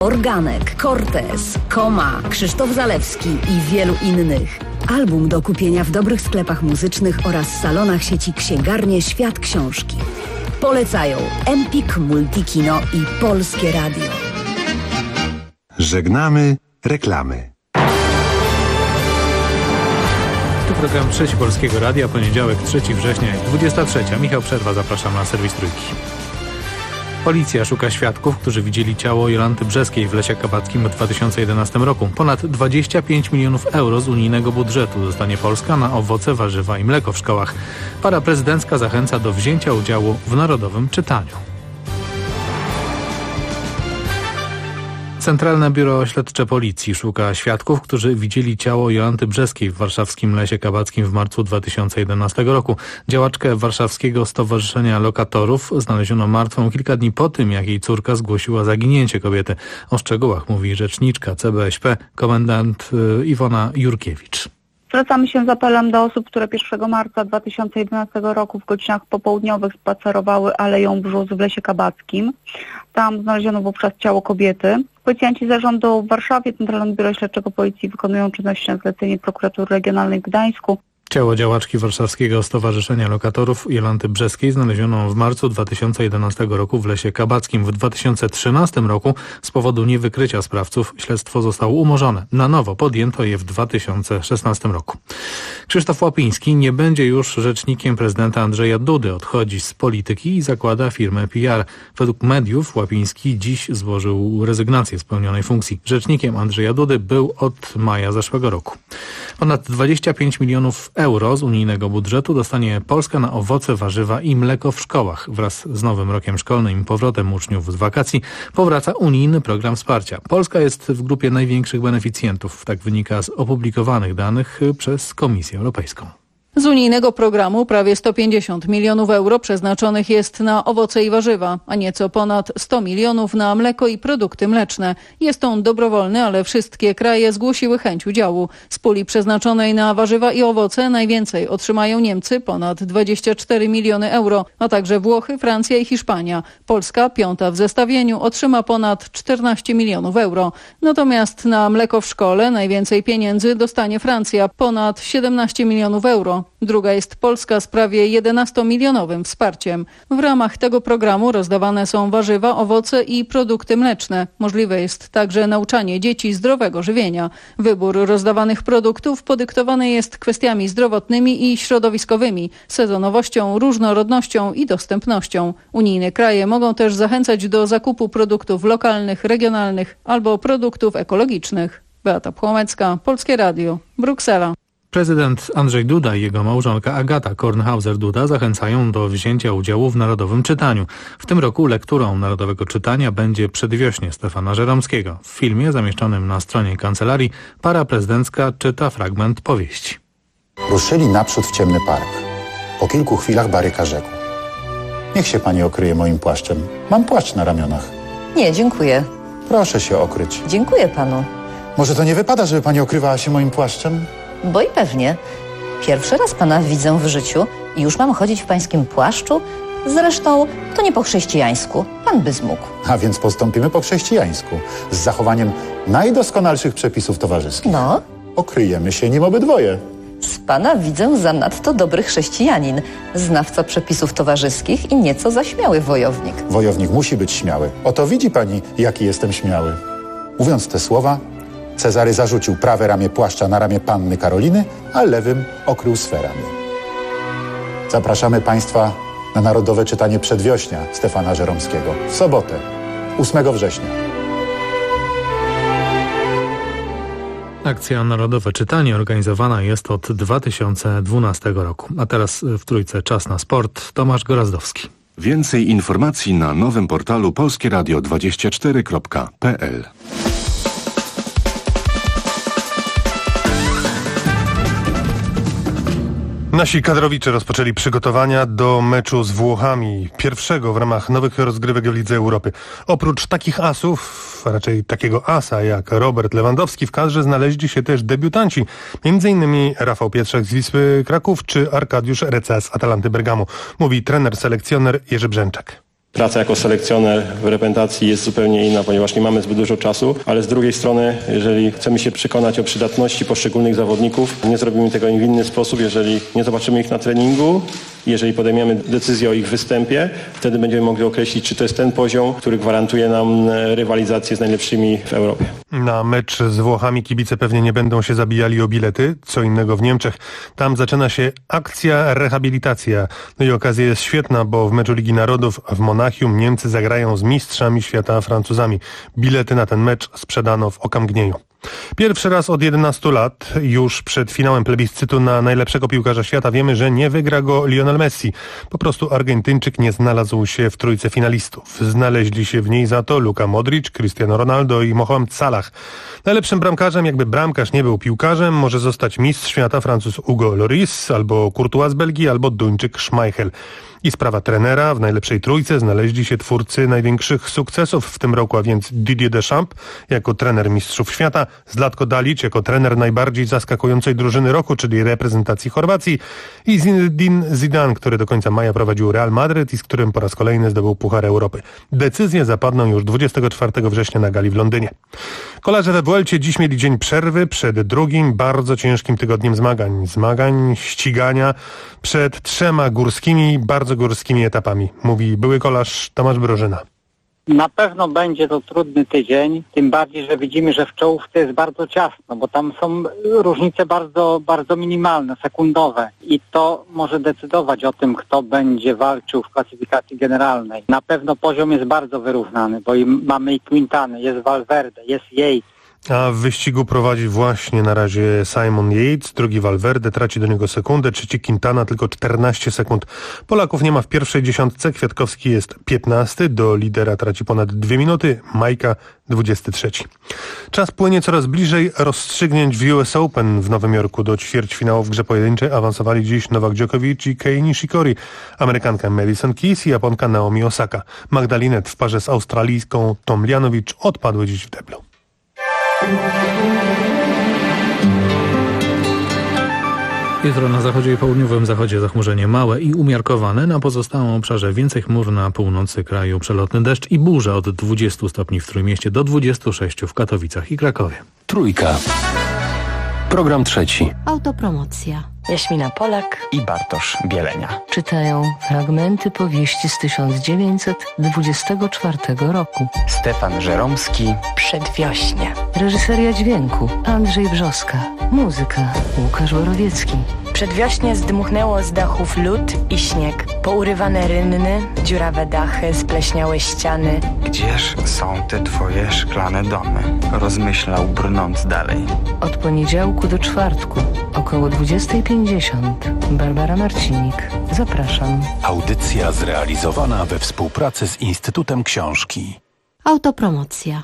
Organek, Cortez, Koma, Krzysztof Zalewski i wielu innych. Album do kupienia w dobrych sklepach muzycznych oraz salonach sieci Księgarnie Świat Książki. Polecają Empik, Multikino i Polskie Radio. Żegnamy reklamy. Tu program Trzeci Polskiego Radia, poniedziałek 3 września, 23. Michał Przerwa, zapraszam na serwis Trójki. Policja szuka świadków, którzy widzieli ciało Jolanty Brzeskiej w Lesie Kabackim w 2011 roku. Ponad 25 milionów euro z unijnego budżetu dostanie Polska na owoce, warzywa i mleko w szkołach. Para prezydencka zachęca do wzięcia udziału w Narodowym Czytaniu. Centralne Biuro Śledcze Policji szuka świadków, którzy widzieli ciało Jolanty Brzeskiej w warszawskim Lesie Kabackim w marcu 2011 roku. Działaczkę Warszawskiego Stowarzyszenia Lokatorów znaleziono martwą kilka dni po tym, jak jej córka zgłosiła zaginięcie kobiety. O szczegółach mówi rzeczniczka CBŚP, komendant Iwona Jurkiewicz. Zwracamy się z apelem do osób, które 1 marca 2011 roku w godzinach popołudniowych spacerowały Aleją Brzóz w Lesie Kabackim. Tam znaleziono wówczas ciało kobiety. Policjanci zarządu w Warszawie, Centralnego Biura Śledczego Policji wykonują czynności na zlecenie Prokuratury Regionalnej w Gdańsku. Ciało działaczki Warszawskiego Stowarzyszenia Lokatorów Jolanty Brzeskiej znaleziono w marcu 2011 roku w Lesie Kabackim. W 2013 roku z powodu niewykrycia sprawców śledztwo zostało umorzone. Na nowo podjęto je w 2016 roku. Krzysztof Łapiński nie będzie już rzecznikiem prezydenta Andrzeja Dudy. Odchodzi z polityki i zakłada firmę PR. Według mediów Łapiński dziś złożył rezygnację z pełnionej funkcji. Rzecznikiem Andrzeja Dudy był od maja zeszłego roku. Ponad 25 milionów euro z unijnego budżetu dostanie Polska na owoce, warzywa i mleko w szkołach. Wraz z nowym rokiem szkolnym i powrotem uczniów z wakacji powraca unijny program wsparcia. Polska jest w grupie największych beneficjentów. Tak wynika z opublikowanych danych przez Komisję Europejską. Z unijnego programu prawie 150 milionów euro przeznaczonych jest na owoce i warzywa, a nieco ponad 100 milionów na mleko i produkty mleczne. Jest on dobrowolny, ale wszystkie kraje zgłosiły chęć udziału. Z puli przeznaczonej na warzywa i owoce najwięcej otrzymają Niemcy, ponad 24 miliony euro, a także Włochy, Francja i Hiszpania. Polska, piąta w zestawieniu, otrzyma ponad 14 milionów euro. Natomiast na mleko w szkole najwięcej pieniędzy dostanie Francja, ponad 17 milionów euro. Druga jest Polska z prawie 11-milionowym wsparciem. W ramach tego programu rozdawane są warzywa, owoce i produkty mleczne. Możliwe jest także nauczanie dzieci zdrowego żywienia. Wybór rozdawanych produktów podyktowany jest kwestiami zdrowotnymi i środowiskowymi, sezonowością, różnorodnością i dostępnością. Unijne kraje mogą też zachęcać do zakupu produktów lokalnych, regionalnych albo produktów ekologicznych. Beata Płomecka, Polskie Radio, Bruksela. Prezydent Andrzej Duda i jego małżonka Agata Kornhauser-Duda zachęcają do wzięcia udziału w Narodowym Czytaniu. W tym roku lekturą Narodowego Czytania będzie Przedwiośnie Stefana Żeromskiego. W filmie zamieszczonym na stronie kancelarii para prezydencka czyta fragment powieści. Ruszyli naprzód w ciemny park. Po kilku chwilach Baryka rzekł: niech się pani okryje moim płaszczem. Mam płaszcz na ramionach. Nie, dziękuję. Proszę się okryć. Dziękuję panu. Może to nie wypada, żeby pani okrywała się moim płaszczem? Bo i pewnie. Pierwszy raz pana widzę w życiu i już mam chodzić w pańskim płaszczu? Zresztą to nie po chrześcijańsku. Pan by zmógł. A więc postąpimy po chrześcijańsku. Z zachowaniem najdoskonalszych przepisów towarzyskich. No? Okryjemy się nim obydwoje. Z pana widzę zanadto dobry chrześcijanin, znawca przepisów towarzyskich i nieco zaśmiały wojownik. Wojownik musi być śmiały. Oto widzi pani, jaki jestem śmiały. Mówiąc te słowa, Cezary zarzucił prawe ramię płaszcza na ramię panny Karoliny, a lewym okrył swe ramię. Zapraszamy państwa na Narodowe Czytanie Przedwiośnia Stefana Żeromskiego w sobotę, 8 września. Akcja Narodowe Czytanie organizowana jest od 2012 roku. A teraz w Trójce czas na sport. Tomasz Gorazdowski. Więcej informacji na nowym portalu polskieradio24.pl. Nasi kadrowicze rozpoczęli przygotowania do meczu z Włochami, pierwszego w ramach nowych rozgrywek w Lidze Europy. Oprócz takich asów, a raczej takiego asa jak Robert Lewandowski, w kadrze znaleźli się też debiutanci. M.in. Rafał Pietrzak z Wisły Kraków czy Arkadiusz Reca z Atalanty Bergamo, mówi trener selekcjoner Jerzy Brzęczak. Praca jako selekcjoner w reprezentacji jest zupełnie inna, ponieważ nie mamy zbyt dużo czasu, ale z drugiej strony, jeżeli chcemy się przekonać o przydatności poszczególnych zawodników, nie zrobimy tego w inny sposób, jeżeli nie zobaczymy ich na treningu, jeżeli podejmiemy decyzję o ich występie, wtedy będziemy mogli określić, czy to jest ten poziom, który gwarantuje nam rywalizację z najlepszymi w Europie. Na mecz z Włochami kibice pewnie nie będą się zabijali o bilety, co innego w Niemczech. Tam zaczyna się akcja rehabilitacja. No i okazja jest świetna, bo w meczu Ligi Narodów w Monachium Niemcy zagrają z mistrzami świata Francuzami. Bilety na ten mecz sprzedano w okamgnieniu. Pierwszy raz od 11 lat, już przed finałem plebiscytu na najlepszego piłkarza świata, wiemy, że nie wygra go Lionel Messi. Po prostu Argentyńczyk nie znalazł się w trójce finalistów. Znaleźli się w niej za to Luka Modric, Cristiano Ronaldo i Mohamed Salah. Najlepszym bramkarzem, jakby bramkarz nie był piłkarzem, może zostać mistrz świata Francuz Hugo Lloris, albo Courtois z Belgii, albo Duńczyk Schmeichel. I sprawa trenera. W najlepszej trójce znaleźli się twórcy największych sukcesów w tym roku, a więc Didier Deschamps jako trener mistrzów świata, Zlatko Dalic jako trener najbardziej zaskakującej drużyny roku, czyli reprezentacji Chorwacji, i Zinedine Zidane, który do końca maja prowadził Real Madryt i z którym po raz kolejny zdobył Puchar Europy. Decyzje zapadną już 24 września na gali w Londynie. Kolarze we Vuelcie dziś mieli dzień przerwy przed drugim, bardzo ciężkim tygodniem zmagań, ścigania przed 3 górskimi, bardzo górskimi etapami, mówi były kolarz Tomasz Brożyna. Na pewno będzie to trudny tydzień, tym bardziej, że widzimy, że w czołówce jest bardzo ciasno, bo tam są różnice bardzo, bardzo minimalne, sekundowe i to może decydować o tym, kto będzie walczył w klasyfikacji generalnej. Na pewno poziom jest bardzo wyrównany, bo mamy i Quintany, jest Valverde, jest Yates. A w wyścigu prowadzi właśnie na razie Simon Yates, drugi Valverde, traci do niego sekundę, trzeci Quintana tylko 14 sekund. Polaków nie ma w pierwszej dziesiątce, Kwiatkowski jest 15, do lidera traci ponad 2 minuty, Majka 23. Czas płynie coraz bliżej rozstrzygnięć w US Open w Nowym Jorku. Do ćwierćfinału w grze pojedynczej awansowali dziś Novak Djokovic i Kei Nishikori, Amerykanka Madison Keys i Japonka Naomi Osaka. Magdalinet w parze z Australijską Tomljanovic odpadły dziś w deblu. Jutro na zachodzie i południowym zachodzie zachmurzenie małe i umiarkowane. Na pozostałym obszarze więcej chmur, na północy kraju przelotny deszcz i burze od 20 stopni w Trójmieście do 26 w Katowicach i Krakowie. Trójka. Program trzeci. Autopromocja. Jaśmina Polak i Bartosz Bielenia czytają fragmenty powieści z 1924 roku. Stefan Żeromski. Przedwiośnie. Reżyseria dźwięku Andrzej Brzoska. Muzyka Łukasz Borowiecki. Przedwiośnie zdmuchnęło z dachów lód i śnieg. Pourywane rynny, dziurawe dachy, spleśniałe ściany. Gdzież są te twoje szklane domy? Rozmyślał, brnąc dalej. Od poniedziałku do czwartku około 20:50. Barbara Marcinik. Zapraszam. Audycja zrealizowana we współpracy z Instytutem Książki. Autopromocja.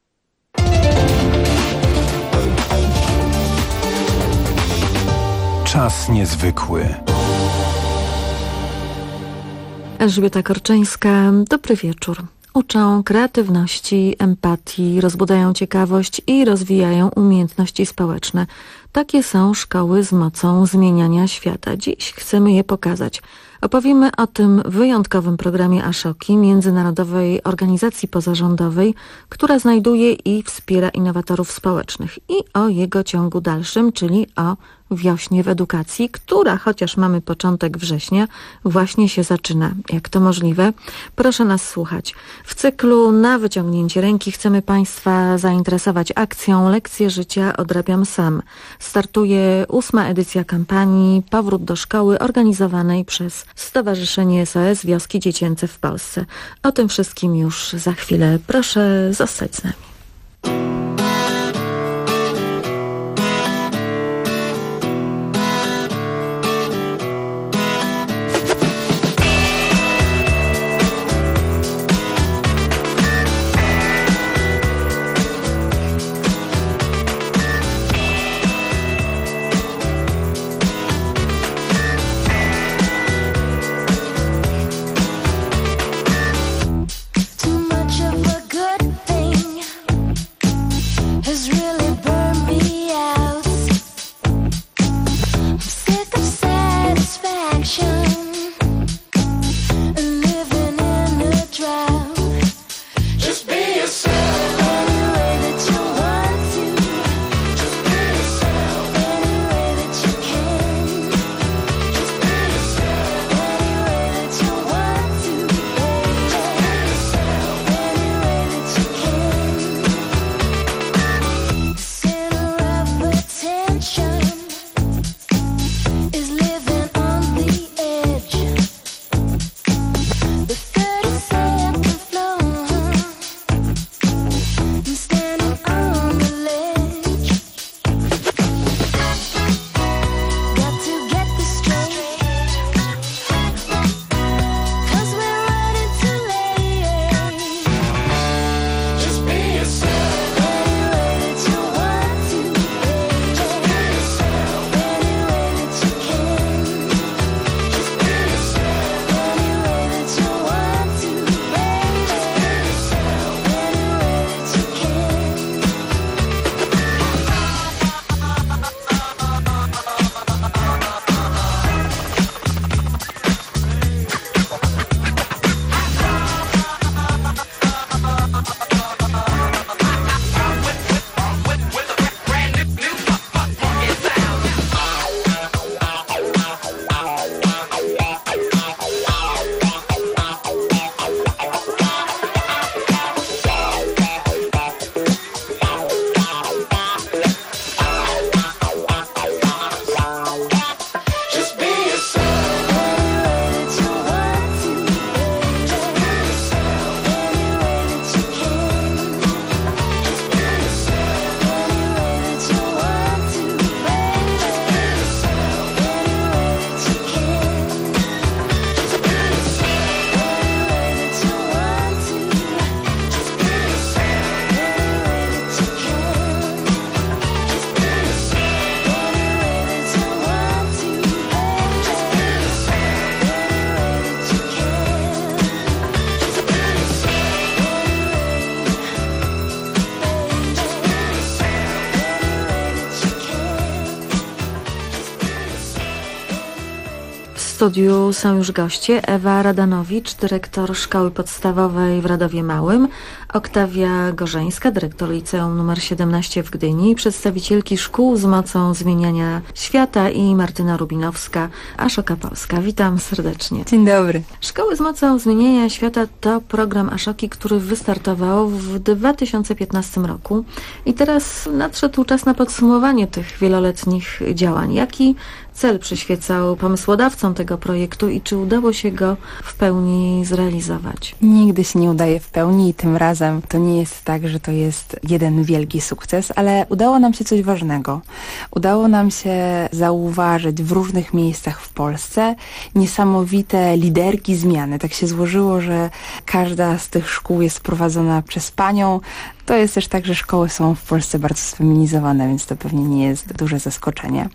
Czas niezwykły. Elżbieta Korczyńska, dobry wieczór. Uczą kreatywności, empatii, rozbudają ciekawość i rozwijają umiejętności społeczne. Takie są szkoły z mocą zmieniania świata. Dziś chcemy je pokazać. Opowiemy o tym wyjątkowym programie Ashoki, międzynarodowej organizacji pozarządowej, która znajduje i wspiera innowatorów społecznych, i o jego ciągu dalszym, czyli o wiośnie w edukacji, która, chociaż mamy początek września, właśnie się zaczyna. Jak to możliwe? Proszę nas słuchać. W cyklu Na wyciągnięcie ręki chcemy Państwa zainteresować akcją Lekcje życia odrabiam sam. Startuje 8. edycja kampanii Powrót do szkoły, organizowanej przez Stowarzyszenie SOS Wioski Dziecięce w Polsce. O tym wszystkim już za chwilę. Proszę zostać z nami. Too much of a good thing studiu są już goście. Ewa Radanowicz, dyrektor Szkoły Podstawowej w Radowie Małym, Oktawia Gorzeńska, dyrektor Liceum nr 17 w Gdyni, przedstawicielki szkół z mocą zmieniania świata i Martyna Rubinowska, Ashoka Polska. Witam serdecznie. Dzień dobry. Szkoły z mocą zmieniania świata to program Ashoki, który wystartował w 2015 roku i teraz nadszedł czas na podsumowanie tych wieloletnich działań. Jaki cel przyświecał pomysłodawcom tego projektu i czy udało się go w pełni zrealizować? Nigdy się nie udaje w pełni i tym razem to nie jest tak, że to jest jeden wielki sukces, ale udało nam się coś ważnego. Udało nam się zauważyć w różnych miejscach w Polsce niesamowite liderki zmiany. Tak się złożyło, że każda z tych szkół jest prowadzona przez panią. To jest też tak, że szkoły są w Polsce bardzo sfeminizowane, więc to pewnie nie jest duże zaskoczenie.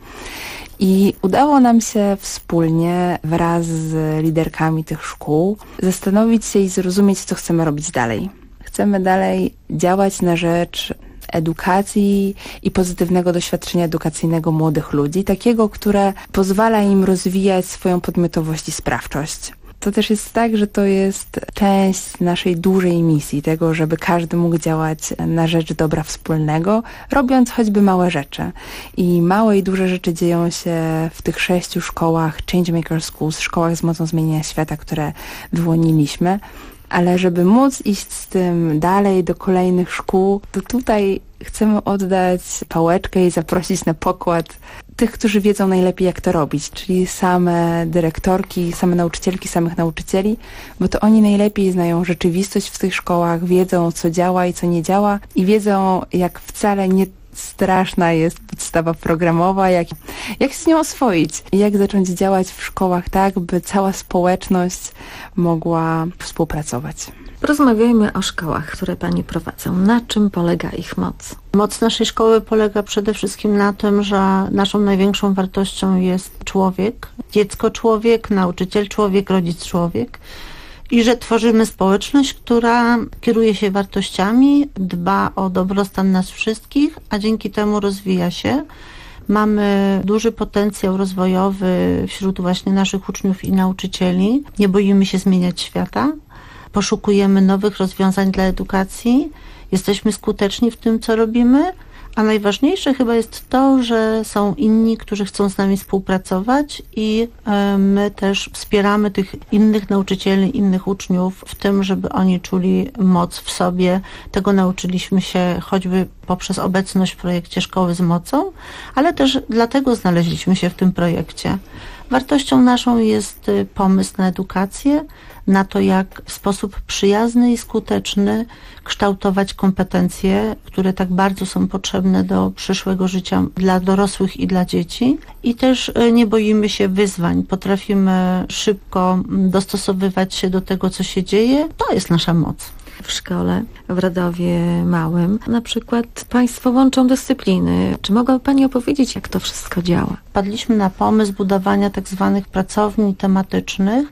I udało nam się wspólnie wraz z liderkami tych szkół zastanowić się i zrozumieć, co chcemy robić dalej. Chcemy dalej działać na rzecz edukacji i pozytywnego doświadczenia edukacyjnego młodych ludzi, takiego, które pozwala im rozwijać swoją podmiotowość i sprawczość. To też jest tak, że to jest część naszej dużej misji, tego, żeby każdy mógł działać na rzecz dobra wspólnego, robiąc choćby małe rzeczy. I małe i duże rzeczy dzieją się w tych 6 szkołach Changemaker Schools, szkołach z mocą zmieniania świata, które wyłoniliśmy. Ale żeby móc iść z tym dalej do kolejnych szkół, to tutaj chcemy oddać pałeczkę i zaprosić na pokład tych, którzy wiedzą najlepiej, jak to robić, czyli same dyrektorki, same nauczycielki, samych nauczycieli, bo to oni najlepiej znają rzeczywistość w tych szkołach, wiedzą, co działa i co nie działa i wiedzą, jak wcale nie straszna jest podstawa programowa, jak się z nią oswoić i jak zacząć działać w szkołach tak, by cała społeczność mogła współpracować. Porozmawiajmy o szkołach, które Pani prowadzą. Na czym polega ich moc? Moc naszej szkoły polega przede wszystkim na tym, że naszą największą wartością jest człowiek, dziecko człowiek, nauczyciel człowiek, rodzic człowiek. I że tworzymy społeczność, która kieruje się wartościami, dba o dobrostan nas wszystkich, a dzięki temu rozwija się. Mamy duży potencjał rozwojowy wśród właśnie naszych uczniów i nauczycieli. Nie boimy się zmieniać świata. Poszukujemy nowych rozwiązań dla edukacji. Jesteśmy skuteczni w tym, co robimy. A najważniejsze chyba jest to, że są inni, którzy chcą z nami współpracować i my też wspieramy tych innych nauczycieli, innych uczniów w tym, żeby oni czuli moc w sobie. Tego nauczyliśmy się choćby poprzez obecność w projekcie Szkoły z Mocą, ale też dlatego znaleźliśmy się w tym projekcie. Wartością naszą jest pomysł na edukację, na to, jak w sposób przyjazny i skuteczny kształtować kompetencje, które tak bardzo są potrzebne do przyszłego życia dla dorosłych i dla dzieci. I też nie boimy się wyzwań. Potrafimy szybko dostosowywać się do tego, co się dzieje. To jest nasza moc. W szkole w Radowie Małym na przykład Państwo łączą dyscypliny. Czy mogłaby Pani opowiedzieć, jak to wszystko działa? Padliśmy na pomysł budowania tak zwanych pracowni tematycznych,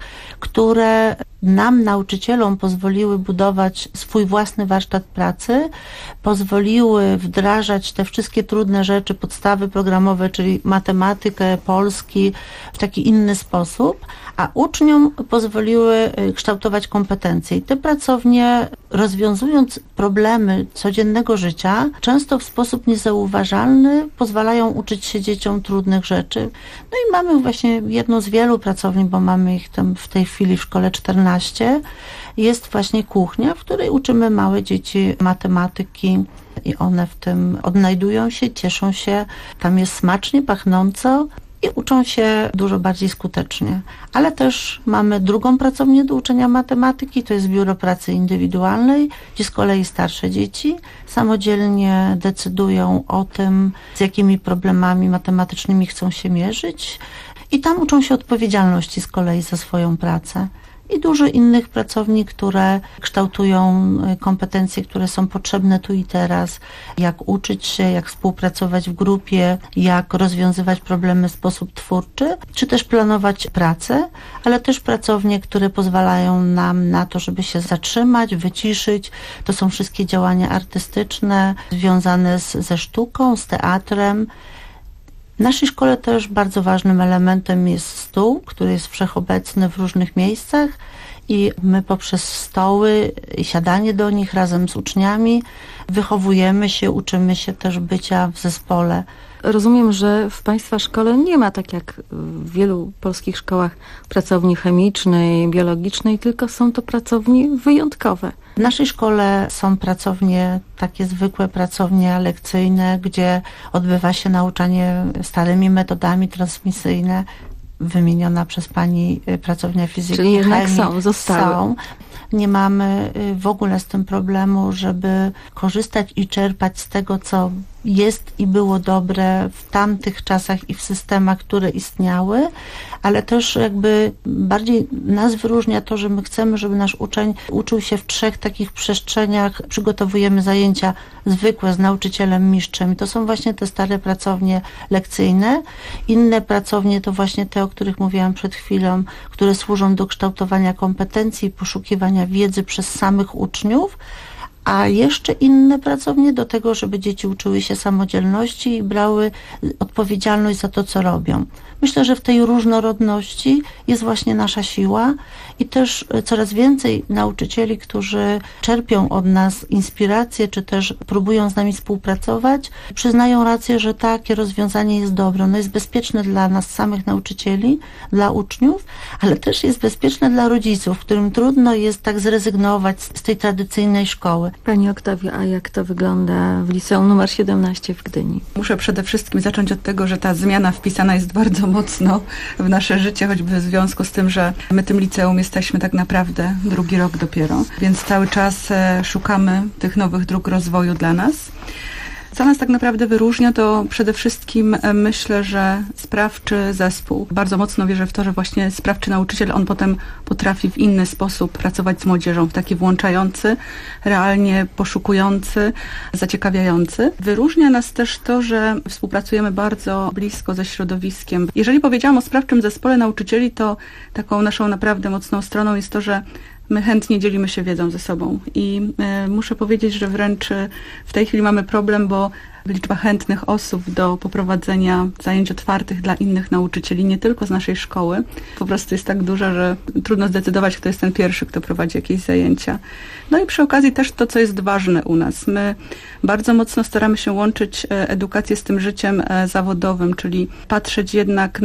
które nam, nauczycielom, pozwoliły budować swój własny warsztat pracy, pozwoliły wdrażać te wszystkie trudne rzeczy, podstawy programowe, czyli matematykę, polski w taki inny sposób, a uczniom pozwoliły kształtować kompetencje. I te pracownie, rozwiązując problemy codziennego życia, często w sposób niezauważalny pozwalają uczyć się dzieciom trudnych rzeczy. No i mamy właśnie jedną z wielu pracowni, bo mamy ich tam w tej chwili w szkole 14. Jest właśnie kuchnia, w której uczymy małe dzieci matematyki i one w tym odnajdują się, cieszą się. Tam jest smacznie, pachnąco i uczą się dużo bardziej skutecznie. Ale też mamy drugą pracownię do uczenia matematyki, to jest biuro pracy indywidualnej, gdzie z kolei starsze dzieci samodzielnie decydują o tym, z jakimi problemami matematycznymi chcą się mierzyć i tam uczą się odpowiedzialności z kolei za swoją pracę. I dużo innych pracowni, które kształtują kompetencje, które są potrzebne tu i teraz, jak uczyć się, jak współpracować w grupie, jak rozwiązywać problemy w sposób twórczy, czy też planować pracę, ale też pracownie, które pozwalają nam na to, żeby się zatrzymać, wyciszyć. To są wszystkie działania artystyczne związane ze sztuką, z teatrem. naszej szkole też bardzo ważnym elementem jest stół, który jest wszechobecny w różnych miejscach i my poprzez stoły i siadanie do nich razem z uczniami wychowujemy się, uczymy się też bycia w zespole. Rozumiem, że w Państwa szkole nie ma, tak jak w wielu polskich szkołach, pracowni chemicznej, biologicznej, tylko są to pracownie wyjątkowe. W naszej szkole są pracownie, takie zwykłe pracownie lekcyjne, gdzie odbywa się nauczanie starymi metodami transmisyjne, wymieniona przez Pani pracownia fizyki. Czyli jednak chemii. zostały. Nie mamy w ogóle z tym problemu, żeby korzystać i czerpać z tego, co jest i było dobre w tamtych czasach i w systemach, które istniały, ale też jakby bardziej nas wyróżnia to, że my chcemy, żeby nasz uczeń uczył się w 3 takich przestrzeniach. Przygotowujemy zajęcia zwykłe z nauczycielem mistrzem. I to są właśnie te stare pracownie lekcyjne. Inne pracownie to właśnie te, o których mówiłam przed chwilą, które służą do kształtowania kompetencji i poszukiwania wiedzy przez samych uczniów, a jeszcze inne pracownie do tego, żeby dzieci uczyły się samodzielności i brały odpowiedzialność za to, co robią. Myślę, że w tej różnorodności jest właśnie nasza siła i też coraz więcej nauczycieli, którzy czerpią od nas inspirację, czy też próbują z nami współpracować, przyznają rację, że takie rozwiązanie jest dobre. Ono jest bezpieczne dla nas samych nauczycieli, dla uczniów, ale też jest bezpieczne dla rodziców, którym trudno jest tak zrezygnować z tej tradycyjnej szkoły. Pani Oktawio, a jak to wygląda w liceum nr 17 w Gdyni? Muszę przede wszystkim zacząć od tego, że ta zmiana wpisana jest bardzo mocno w nasze życie, choćby w związku z tym, że my tym liceum jesteśmy tak naprawdę 2. rok dopiero, więc cały czas szukamy tych nowych dróg rozwoju dla nas. Co nas tak naprawdę wyróżnia, to przede wszystkim myślę, że sprawczy zespół. Bardzo mocno wierzę w to, że właśnie sprawczy nauczyciel, on potem potrafi w inny sposób pracować z młodzieżą, w taki włączający, realnie poszukujący, zaciekawiający. Wyróżnia nas też to, że współpracujemy bardzo blisko ze środowiskiem. Jeżeli powiedziałam o sprawczym zespole nauczycieli, to taką naszą naprawdę mocną stroną jest to, że my chętnie dzielimy się wiedzą ze sobą i muszę powiedzieć, że wręcz w tej chwili mamy problem, bo liczba chętnych osób do poprowadzenia zajęć otwartych dla innych nauczycieli, nie tylko z naszej szkoły, po prostu jest tak duża, że trudno zdecydować, kto jest ten pierwszy, kto prowadzi jakieś zajęcia. No i przy okazji też to, co jest ważne u nas. My bardzo mocno staramy się łączyć edukację z tym życiem zawodowym, czyli patrzeć jednak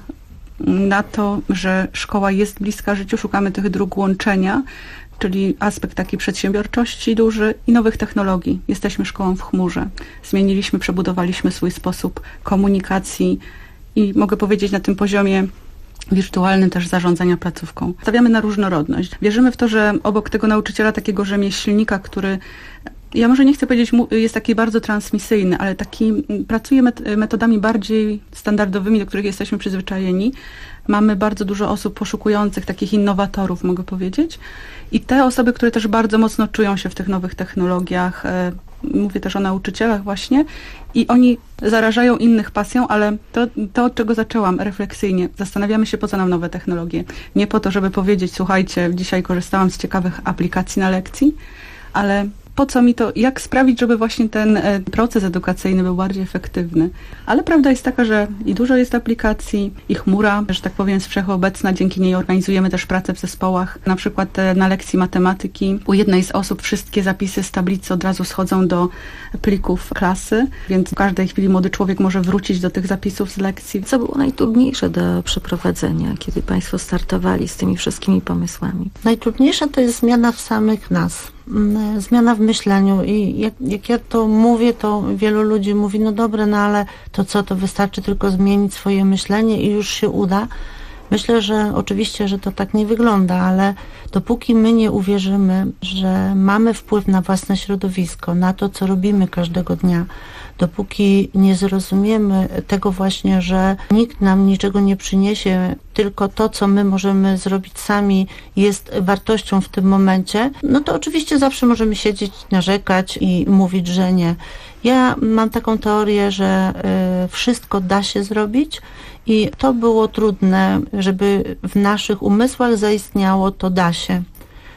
na to, że szkoła jest bliska życiu, szukamy tych dróg łączenia, czyli aspekt takiej przedsiębiorczości duży i nowych technologii. Jesteśmy szkołą w chmurze. Zmieniliśmy, przebudowaliśmy swój sposób komunikacji i mogę powiedzieć na tym poziomie wirtualnym też zarządzania placówką. Stawiamy na różnorodność. Wierzymy w to, że obok tego nauczyciela, takiego rzemieślnika, który ja może nie chcę powiedzieć, jest taki bardzo transmisyjny, ale taki pracuje metodami bardziej standardowymi, do których jesteśmy przyzwyczajeni. Mamy bardzo dużo osób poszukujących, takich innowatorów, mogę powiedzieć. I te osoby, które też bardzo mocno czują się w tych nowych technologiach, mówię też o nauczycielach właśnie, i oni zarażają innych pasją, ale to od czego zaczęłam, refleksyjnie. Zastanawiamy się, po co nam nowe technologie. Nie po to, żeby powiedzieć, słuchajcie, dzisiaj korzystałam z ciekawych aplikacji na lekcji, ale po co mi to, jak sprawić, żeby właśnie ten proces edukacyjny był bardziej efektywny. Ale prawda jest taka, że i dużo jest aplikacji, i chmura, że tak powiem, jest wszechobecna, dzięki niej organizujemy też pracę w zespołach. Na przykład na lekcji matematyki u jednej z osób wszystkie zapisy z tablicy od razu schodzą do plików klasy, więc w każdej chwili młody człowiek może wrócić do tych zapisów z lekcji. Co było najtrudniejsze do przeprowadzenia, kiedy Państwo startowali z tymi wszystkimi pomysłami? Najtrudniejsza to jest zmiana w samych nas. Zmiana w myśleniu i jak ja to mówię, to wielu ludzi mówi, no dobre, no ale to co, to wystarczy tylko zmienić swoje myślenie i już się uda. Myślę, że oczywiście, że to tak nie wygląda, ale dopóki my nie uwierzymy, że mamy wpływ na własne środowisko, na to, co robimy każdego dnia, dopóki nie zrozumiemy tego właśnie, że nikt nam niczego nie przyniesie, tylko to, co my możemy zrobić sami, jest wartością w tym momencie, no to oczywiście zawsze możemy siedzieć, narzekać i mówić, że nie. Ja mam taką teorię, że wszystko da się zrobić i to było trudne, żeby w naszych umysłach zaistniało, to da się.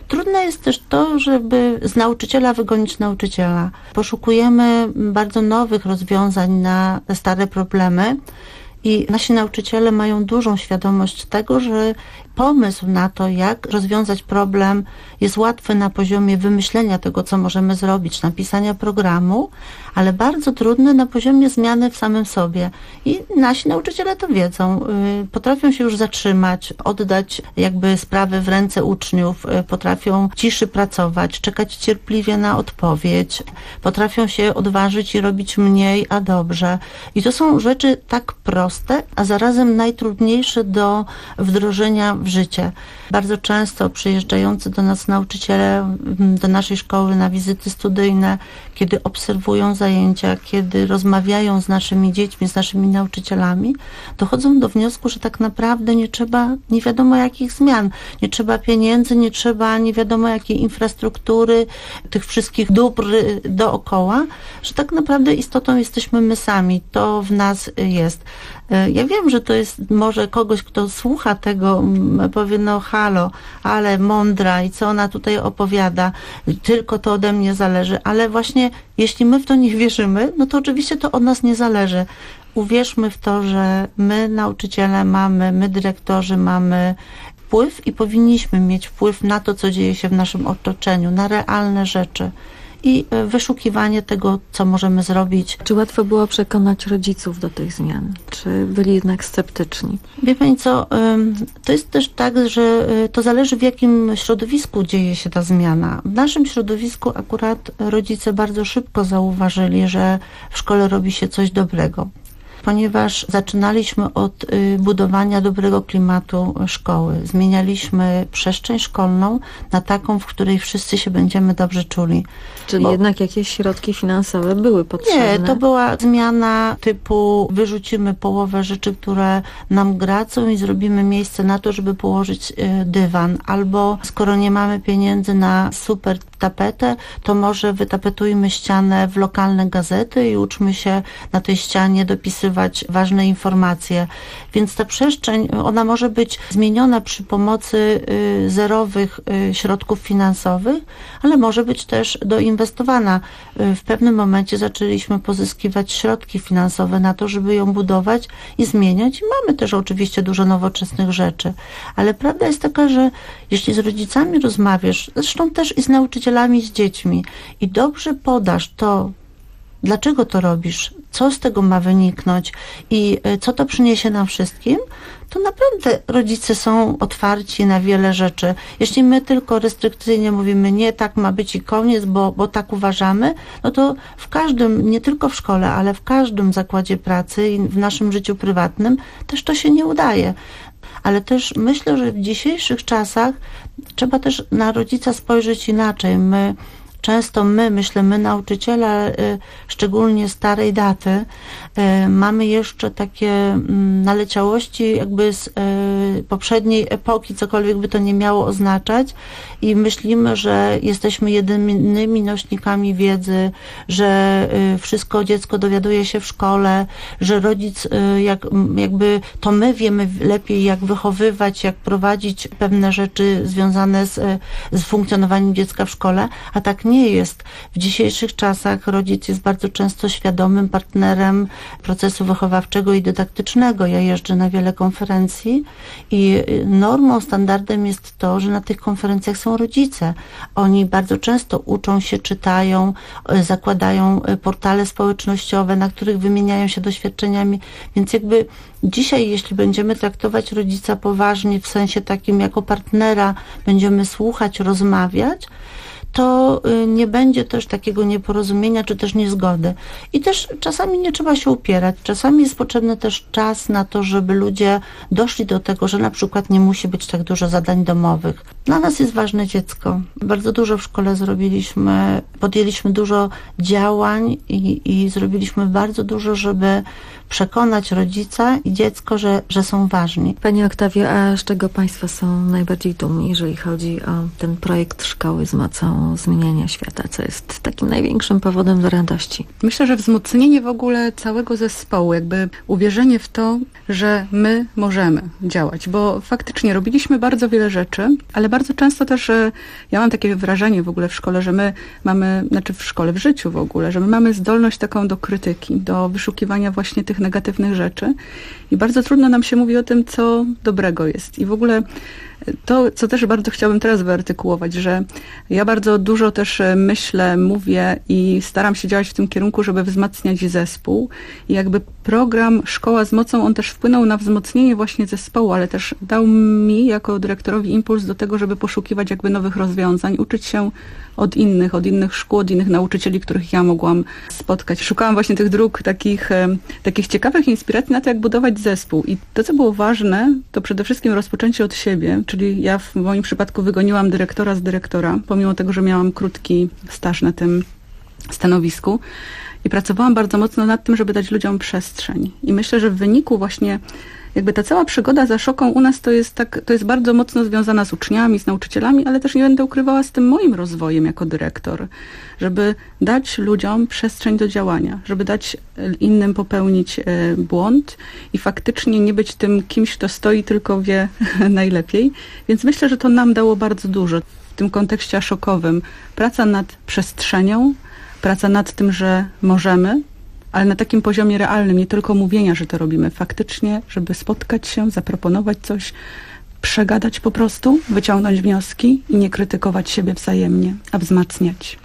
Trudne jest też to, żeby z nauczyciela wygonić nauczyciela. Poszukujemy bardzo nowych rozwiązań na te stare problemy i nasi nauczyciele mają dużą świadomość tego, że pomysł na to, jak rozwiązać problem, jest łatwy na poziomie wymyślenia tego, co możemy zrobić, napisania programu, ale bardzo trudny na poziomie zmiany w samym sobie. I nasi nauczyciele to wiedzą. Potrafią się już zatrzymać, oddać jakby sprawy w ręce uczniów, potrafią ciszy pracować, czekać cierpliwie na odpowiedź, potrafią się odważyć i robić mniej, a dobrze. I to są rzeczy tak proste, a zarazem najtrudniejsze do wdrożenia w życie. Bardzo często przyjeżdżający do nas nauczyciele, do naszej szkoły na wizyty studyjne, kiedy obserwują zajęcia, kiedy rozmawiają z naszymi dziećmi, z naszymi nauczycielami, dochodzą do wniosku, że tak naprawdę nie trzeba nie wiadomo jakich zmian, nie trzeba pieniędzy, nie trzeba nie wiadomo jakiej infrastruktury, tych wszystkich dóbr dookoła, że tak naprawdę istotą jesteśmy my sami, to w nas jest. Ja wiem, że to jest może kogoś, kto słucha tego, powie, no halo, ale mądra i co ona tutaj opowiada, tylko to ode mnie zależy, ale właśnie jeśli my w to nie wierzymy, no to oczywiście to od nas nie zależy. Uwierzmy w to, że my nauczyciele mamy, my dyrektorzy mamy wpływ i powinniśmy mieć wpływ na to, co dzieje się w naszym otoczeniu, na realne rzeczy i wyszukiwanie tego, co możemy zrobić. Czy łatwo było przekonać rodziców do tych zmian? Czy byli jednak sceptyczni? Wie pani co, to jest też tak, że to zależy, w jakim środowisku dzieje się ta zmiana. W naszym środowisku akurat rodzice bardzo szybko zauważyli, że w szkole robi się coś dobrego, ponieważ zaczynaliśmy od budowania dobrego klimatu szkoły. Zmienialiśmy przestrzeń szkolną na taką, w której wszyscy się będziemy dobrze czuli. Czyli jednak jakieś środki finansowe były potrzebne? Nie, to była zmiana typu wyrzucimy połowę rzeczy, które nam gracą i zrobimy miejsce na to, żeby położyć dywan. Albo skoro nie mamy pieniędzy na super tapetę, to może wytapetujmy ścianę w lokalne gazety i uczmy się na tej ścianie dopisywać ważne informacje. Więc ta przestrzeń, ona może być zmieniona przy pomocy zerowych środków finansowych, ale może być też doinwestowana. W pewnym momencie zaczęliśmy pozyskiwać środki finansowe na to, żeby ją budować i zmieniać. I mamy też oczywiście dużo nowoczesnych rzeczy. Ale prawda jest taka, że jeśli z rodzicami rozmawiasz, zresztą też i z nauczycielami, z dziećmi i dobrze podasz to, dlaczego to robisz, co z tego ma wyniknąć i co to przyniesie nam wszystkim, to naprawdę rodzice są otwarci na wiele rzeczy. Jeśli my tylko restrykcyjnie mówimy, nie, tak ma być i koniec, bo tak uważamy, no to w każdym, nie tylko w szkole, ale w każdym zakładzie pracy i w naszym życiu prywatnym też to się nie udaje. Ale też myślę, że w dzisiejszych czasach trzeba też na rodzica spojrzeć inaczej. My nauczyciele, szczególnie starej daty, mamy jeszcze takie naleciałości jakby z poprzedniej epoki, cokolwiek by to nie miało oznaczać i myślimy, że jesteśmy jedynymi nośnikami wiedzy, że wszystko dziecko dowiaduje się w szkole, że rodzic jakby to my wiemy lepiej, jak wychowywać, jak prowadzić pewne rzeczy związane z funkcjonowaniem dziecka w szkole, a tak nie jest. W dzisiejszych czasach rodzic jest bardzo często świadomym partnerem procesu wychowawczego i dydaktycznego. Ja jeżdżę na wiele konferencji i normą, standardem jest to, że na tych konferencjach są rodzice. Oni bardzo często uczą się, czytają, zakładają portale społecznościowe, na których wymieniają się doświadczeniami, więc jakby dzisiaj, jeśli będziemy traktować rodzica poważnie, w sensie takim jako partnera, będziemy słuchać, rozmawiać, to nie będzie też takiego nieporozumienia, czy też niezgody. I też czasami nie trzeba się upierać. Czasami jest potrzebny też czas na to, żeby ludzie doszli do tego, że na przykład nie musi być tak dużo zadań domowych. Dla nas jest ważne dziecko. Bardzo dużo w szkole zrobiliśmy, podjęliśmy dużo działań i zrobiliśmy bardzo dużo, żeby przekonać rodzica i dziecko, że są ważni. Pani Oktawio, a z czego Państwo są najbardziej dumni, jeżeli chodzi o ten projekt szkoły z mocą mocą zmieniania świata? Co jest takim największym powodem do radości? Myślę, że wzmocnienie w ogóle całego zespołu, jakby uwierzenie w to, że my możemy działać, bo faktycznie robiliśmy bardzo wiele rzeczy, ale bardzo często też ja mam takie wrażenie w ogóle w szkole, że my mamy, znaczy w szkole, w życiu w ogóle, że my mamy zdolność taką do krytyki, do wyszukiwania właśnie tych negatywnych rzeczy i bardzo trudno nam się mówi o tym, co dobrego jest. I w ogóle to, co też bardzo chciałabym teraz wyartykułować, że ja bardzo dużo też myślę, mówię i staram się działać w tym kierunku, żeby wzmacniać zespół. I jakby program Szkoła z mocą, on też wpłynął na wzmocnienie właśnie zespołu, ale też dał mi jako dyrektorowi impuls do tego, żeby poszukiwać jakby nowych rozwiązań, uczyć się od innych szkół, od innych nauczycieli, których ja mogłam spotkać. Szukałam właśnie tych dróg, takich ciekawych inspiracji na to, jak budować zespół. I to, co było ważne, to przede wszystkim rozpoczęcie od siebie, czyli ja w moim przypadku wygoniłam dyrektora z dyrektora, pomimo tego, że miałam krótki staż na tym stanowisku. I pracowałam bardzo mocno nad tym, żeby dać ludziom przestrzeń. I myślę, że w wyniku właśnie jakby ta cała przygoda za Szoką u nas to jest bardzo mocno związana z uczniami, z nauczycielami, ale też nie będę ukrywała z tym moim rozwojem jako dyrektor, żeby dać ludziom przestrzeń do działania, żeby dać innym popełnić błąd i faktycznie nie być tym kimś, kto stoi, tylko wie najlepiej. Więc myślę, że to nam dało bardzo dużo w tym kontekście szokowym. Praca nad przestrzenią, praca nad tym, że możemy, ale na takim poziomie realnym, nie tylko mówienia, że to robimy, faktycznie, żeby spotkać się, zaproponować coś, przegadać po prostu, wyciągnąć wnioski i nie krytykować siebie wzajemnie, a wzmacniać.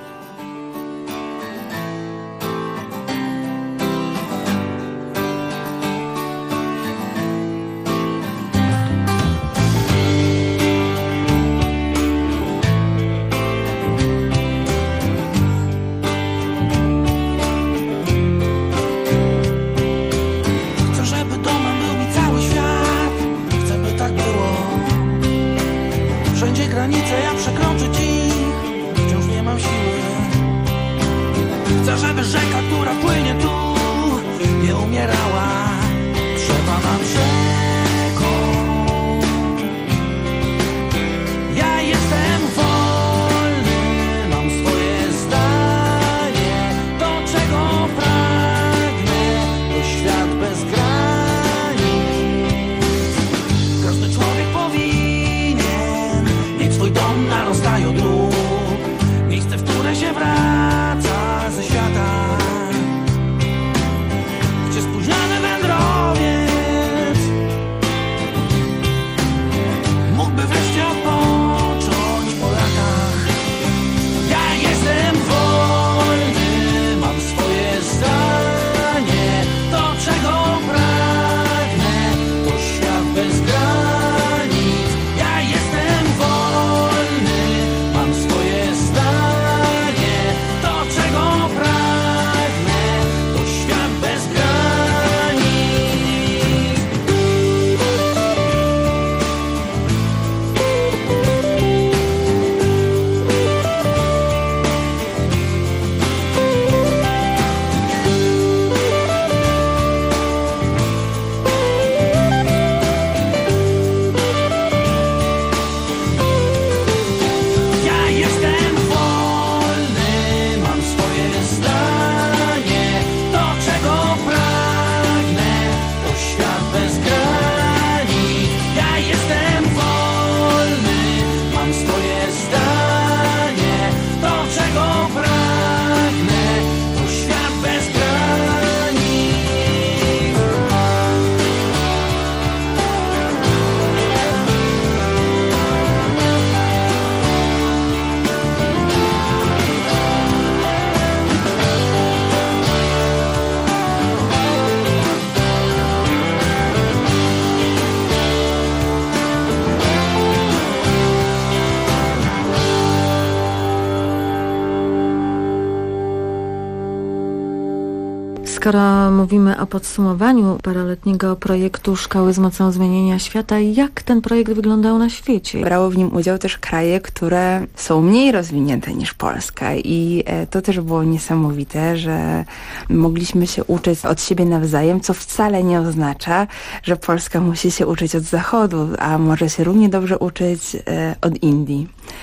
Skoro mówimy o podsumowaniu paroletniego projektu Szkoły z mocą zmienienia świata, jak ten projekt wyglądał na świecie? Brało w nim udział też kraje, które są mniej rozwinięte niż Polska i to też było niesamowite, że mogliśmy się uczyć od siebie nawzajem, co wcale nie oznacza, że Polska musi się uczyć od Zachodu, a może się równie dobrze uczyć od Indii.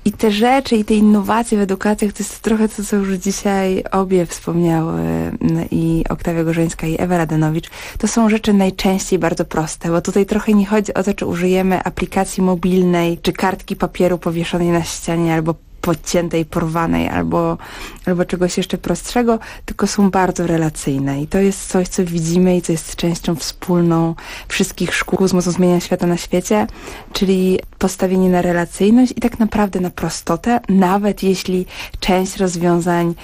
I te rzeczy, i te innowacje w edukacjach to jest trochę to, co już dzisiaj obie wspomniały, i Oktawia Gorzeńska, i Ewa Radenowicz. To są rzeczy najczęściej bardzo proste, bo tutaj trochę nie chodzi o to, czy użyjemy aplikacji mobilnej, czy kartki papieru powieszonej na ścianie, albo podciętej, porwanej, albo czegoś jeszcze prostszego, tylko są bardzo relacyjne. I to jest coś, co widzimy i co jest częścią wspólną wszystkich szkół z mocą zmieniania świata na świecie, czyli postawienie na relacyjność i tak naprawdę na prostotę, nawet jeśli część rozwiązań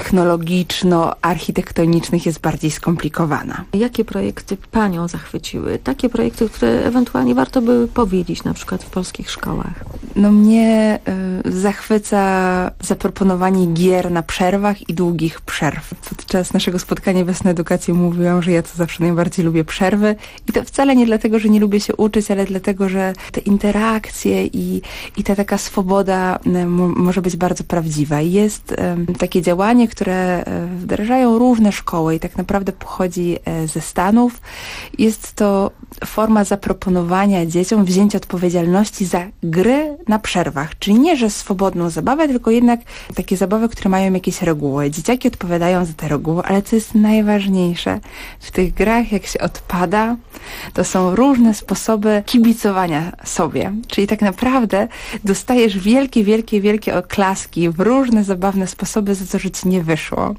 technologiczno-architektonicznych jest bardziej skomplikowana. Jakie projekty Panią zachwyciły? Takie projekty, które ewentualnie warto by powiedzieć, na przykład w polskich szkołach. No mnie zachwyca zaproponowanie gier na przerwach i długich przerw. Podczas naszego spotkania Wiosny Edukacji mówiłam, że ja to zawsze najbardziej lubię przerwy i to wcale nie dlatego, że nie lubię się uczyć, ale dlatego, że te interakcje i ta taka swoboda może być bardzo prawdziwa. Jest takie działanie, które wdrażają różne szkoły i tak naprawdę pochodzi ze Stanów. Jest to forma zaproponowania dzieciom wzięcia odpowiedzialności za gry na przerwach. Czyli nie, że swobodną zabawę, tylko jednak takie zabawy, które mają jakieś reguły. Dzieciaki odpowiadają za te reguły, ale co jest najważniejsze, w tych grach, jak się odpada, to są różne sposoby kibicowania sobie. Czyli tak naprawdę dostajesz wielkie oklaski w różne zabawne sposoby za to, że ci nie wyszło.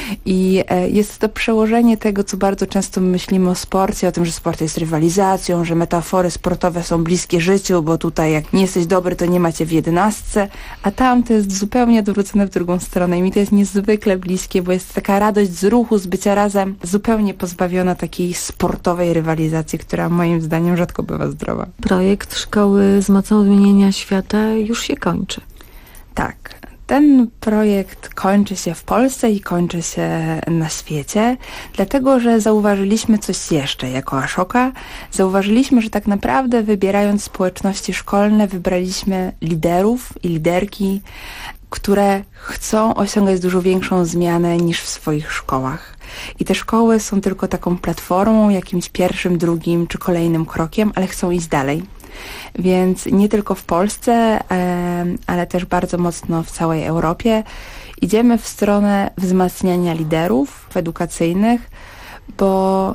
I jest to przełożenie tego, co bardzo często myślimy o sporcie, o tym, że sport jest rywalizacją, że metafory sportowe są bliskie życiu, bo tutaj jak nie jesteś dobry, to nie macie w 11, a tam to jest zupełnie odwrócone w drugą stronę i mi to jest niezwykle bliskie, bo jest taka radość z ruchu, z bycia razem, zupełnie pozbawiona takiej sportowej rywalizacji, która moim zdaniem rzadko bywa zdrowa. Projekt Szkoły z mocą zmienienia świata już się kończy. Tak. Ten projekt kończy się w Polsce i kończy się na świecie, dlatego że zauważyliśmy coś jeszcze jako Ashoka. Zauważyliśmy, że tak naprawdę wybierając społeczności szkolne, wybraliśmy liderów i liderki, które chcą osiągać dużo większą zmianę niż w swoich szkołach. I te szkoły są tylko taką platformą, jakimś pierwszym, drugim czy kolejnym krokiem, ale chcą iść dalej. Więc nie tylko w Polsce, ale też bardzo mocno w całej Europie idziemy w stronę wzmacniania liderów edukacyjnych, bo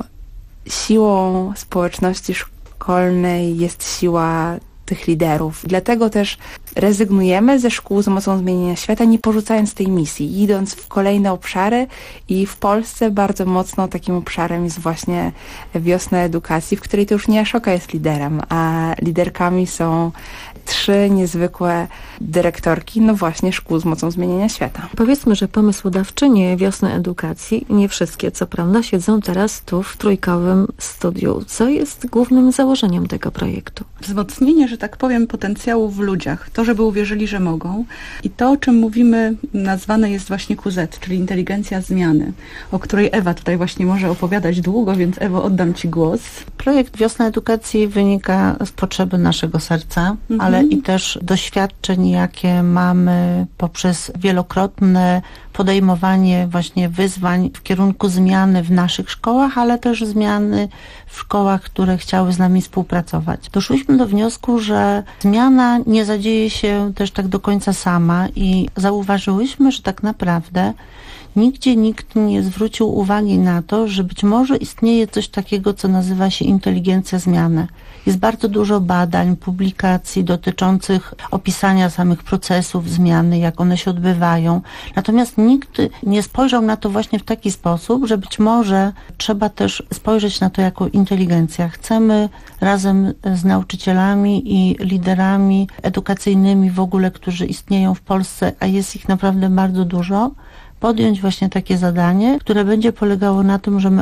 siłą społeczności szkolnej jest siła tych liderów. Dlatego też rezygnujemy ze szkół z mocą zmienienia świata, nie porzucając tej misji, idąc w kolejne obszary i w Polsce bardzo mocno takim obszarem jest właśnie Wiosna Edukacji, w której to już nie Ashoka jest liderem, a liderkami są 3 niezwykłe dyrektorki, no właśnie szkół z mocą zmienienia świata. Powiedzmy, że pomysłodawczynie Wiosny Edukacji, nie wszystkie co prawda, siedzą teraz tu w trójkowym studiu. Co jest głównym założeniem tego projektu? Wzmocnienie, że tak powiem, potencjału w ludziach. To, żeby uwierzyli, że mogą. I to, o czym mówimy, nazwane jest właśnie QZ, czyli inteligencja zmiany, o której Ewa tutaj właśnie może opowiadać długo, więc Ewo, oddam Ci głos. Projekt Wiosna Edukacji wynika z potrzeby naszego serca, ale i też doświadczeń, jakie mamy poprzez wielokrotne podejmowanie właśnie wyzwań w kierunku zmiany w naszych szkołach, ale też zmiany w szkołach, które chciały z nami współpracować. Doszłyśmy do wniosku, że zmiana nie zadzieje się też tak do końca sama i zauważyłyśmy, że tak naprawdę nigdzie nikt nie zwrócił uwagi na to, że być może istnieje coś takiego, co nazywa się inteligencja zmiany. Jest bardzo dużo badań, publikacji dotyczących opisania samych procesów zmiany, jak one się odbywają. Natomiast nikt nie spojrzał na to właśnie w taki sposób, że być może trzeba też spojrzeć na to jako inteligencja. Chcemy razem z nauczycielami i liderami edukacyjnymi w ogóle, którzy istnieją w Polsce, a jest ich naprawdę bardzo dużo, podjąć właśnie takie zadanie, które będzie polegało na tym, że my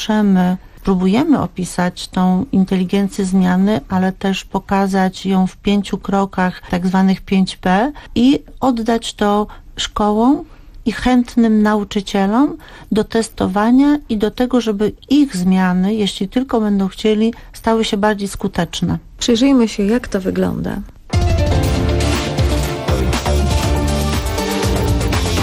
próbujemy opisać tą inteligencję zmiany, ale też pokazać ją w 5 krokach, tak zwanych 5P i oddać to szkołom i chętnym nauczycielom do testowania i do tego, żeby ich zmiany, jeśli tylko będą chcieli, stały się bardziej skuteczne. Przyjrzyjmy się, jak to wygląda.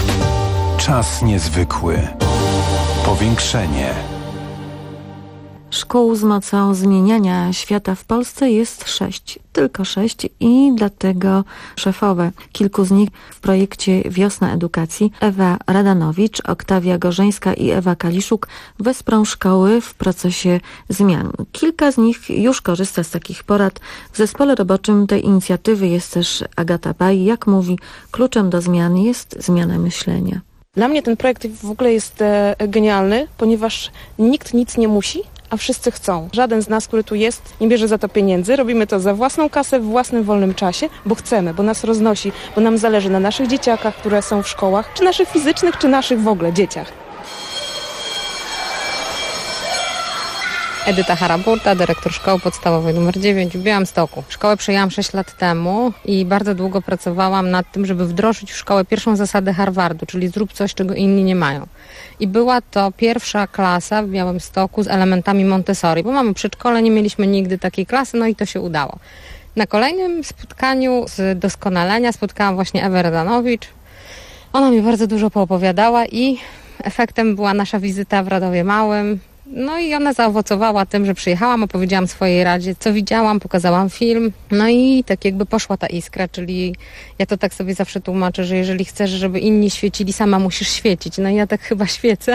Czas niezwykły. Powiększenie. Szkół z mocą zmieniania świata w Polsce jest 6, tylko 6 i dlatego szefowe kilku z nich w projekcie Wiosna Edukacji Ewa Radanowicz, Oktawia Gorzeńska i Ewa Kaliszuk wesprą szkoły w procesie zmian. Kilka z nich już korzysta z takich porad. W zespole roboczym tej inicjatywy jest też Agata Baj. Jak mówi, kluczem do zmian jest zmiana myślenia. Dla mnie ten projekt w ogóle jest genialny, ponieważ nikt nic nie musi, a wszyscy chcą. Żaden z nas, który tu jest, nie bierze za to pieniędzy. Robimy to za własną kasę, w własnym wolnym czasie, bo chcemy, bo nas roznosi, bo nam zależy na naszych dzieciakach, które są w szkołach, czy naszych fizycznych, czy naszych w ogóle dzieciach. Edyta Haraburta, dyrektor szkoły podstawowej nr 9 w Białymstoku. Szkołę przejęłam 6 lat temu i bardzo długo pracowałam nad tym, żeby wdrożyć w szkołę pierwszą zasadę Harvardu, czyli zrób coś, czego inni nie mają. I była to pierwsza klasa w Białymstoku z elementami Montessori, bo mamy przedszkole, nie mieliśmy nigdy takiej klasy, no i to się udało. Na kolejnym spotkaniu z doskonalenia spotkałam właśnie Ewę Radanowicz. Ona mi bardzo dużo poopowiadała i efektem była nasza wizyta w Radowie Małym. No i ona zaowocowała tym, że przyjechałam, opowiedziałam swojej radzie, co widziałam, pokazałam film. No i tak jakby poszła ta iskra, czyli ja to tak sobie zawsze tłumaczę, że jeżeli chcesz, żeby inni świecili, sama musisz świecić. No i ja tak chyba świecę.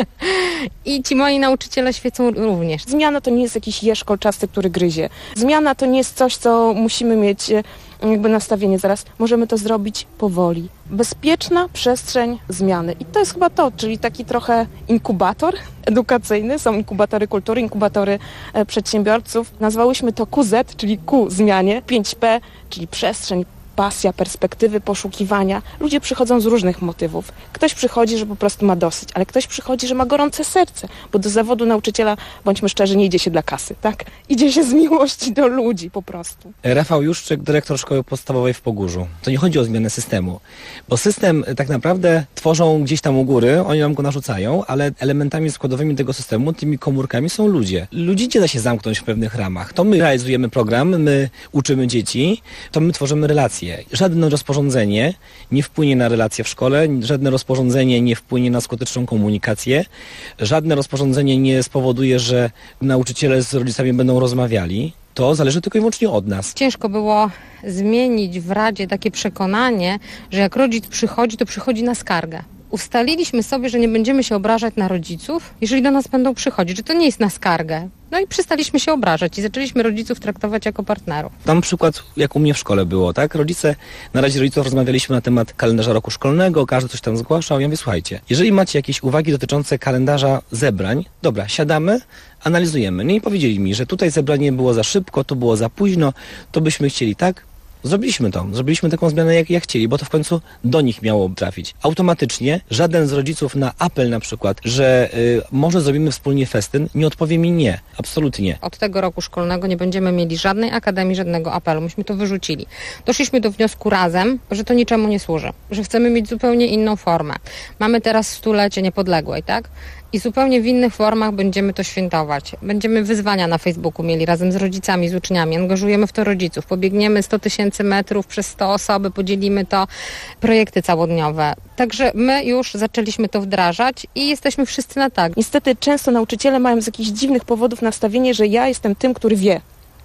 I ci moi nauczyciele świecą również. Zmiana to nie jest jakiś jeż kolczasty, który gryzie. Zmiana to nie jest coś, co musimy mieć jakby nastawienie zaraz. Możemy to zrobić powoli. Bezpieczna przestrzeń zmiany. I to jest chyba to, czyli taki trochę inkubator edukacyjny. Są inkubatory kultury, inkubatory przedsiębiorców. Nazwałyśmy to QZ, czyli ku zmianie. 5P, czyli przestrzeń, pasja, perspektywy, poszukiwania. Ludzie przychodzą z różnych motywów. Ktoś przychodzi, że po prostu ma dosyć, ale ktoś przychodzi, że ma gorące serce, bo do zawodu nauczyciela, bądźmy szczerzy, nie idzie się dla kasy, tak? Idzie się z miłości do ludzi po prostu. Rafał Juszczyk, dyrektor szkoły podstawowej w Pogórzu. To nie chodzi o zmianę systemu, bo system tak naprawdę tworzą gdzieś tam u góry, oni nam go narzucają, ale elementami składowymi tego systemu, tymi komórkami są ludzie. Ludzi nie da się zamknąć w pewnych ramach. To my realizujemy program, my uczymy dzieci, to my tworzymy relacje. Żadne rozporządzenie nie wpłynie na relacje w szkole, żadne rozporządzenie nie wpłynie na skuteczną komunikację, żadne rozporządzenie nie spowoduje, że nauczyciele z rodzicami będą rozmawiali. To zależy tylko i wyłącznie od nas. Ciężko było zmienić w Radzie takie przekonanie, że jak rodzic przychodzi, to przychodzi na skargę. Ustaliliśmy sobie, że nie będziemy się obrażać na rodziców, jeżeli do nas będą przychodzić, że to nie jest na skargę. No i przestaliśmy się obrażać i zaczęliśmy rodziców traktować jako partnerów. Tam przykład, jak u mnie w szkole było, tak? Na Radzie Rodziców rozmawialiśmy na temat kalendarza roku szkolnego, każdy coś tam zgłaszał. Ja mówię, słuchajcie, jeżeli macie jakieś uwagi dotyczące kalendarza zebrań, dobra, siadamy, analizujemy. No i powiedzieli mi, że tutaj zebranie było za szybko, to było za późno, to byśmy chcieli tak. Zrobiliśmy taką zmianę, jak chcieli, bo to w końcu do nich miało trafić. Automatycznie żaden z rodziców na apel na przykład, że może zrobimy wspólnie festyn, nie odpowie mi nie. Absolutnie. Od tego roku szkolnego nie będziemy mieli żadnej akademii, żadnego apelu. Myśmy to wyrzucili. Doszliśmy do wniosku razem, że to niczemu nie służy, że chcemy mieć zupełnie inną formę. Mamy teraz 100-lecie niepodległej, tak? I zupełnie w innych formach będziemy to świętować. Będziemy wyzwania na Facebooku mieli razem z rodzicami, z uczniami. Angażujemy w to rodziców. Pobiegniemy 100 000 metrów przez 100 osoby, podzielimy to, projekty całodniowe. Także my już zaczęliśmy to wdrażać i jesteśmy wszyscy na tak. Niestety często nauczyciele mają z jakichś dziwnych powodów nastawienie, że ja jestem tym, który wie.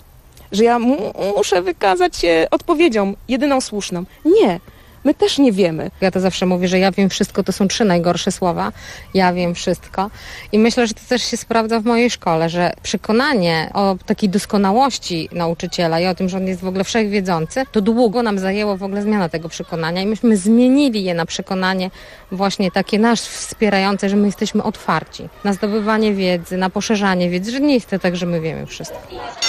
Że ja muszę wykazać się odpowiedzią, jedyną słuszną. Nie. My też nie wiemy. Ja to zawsze mówię, że ja wiem wszystko, to są 3 najgorsze słowa. Ja wiem wszystko. I myślę, że to też się sprawdza w mojej szkole, że przekonanie o takiej doskonałości nauczyciela i o tym, że on jest w ogóle wszechwiedzący, to długo nam zajęło w ogóle zmiana tego przekonania i myśmy zmienili je na przekonanie właśnie takie nasz wspierające, że my jesteśmy otwarci na zdobywanie wiedzy, na poszerzanie wiedzy, że nie jest to tak, że my wiemy wszystko.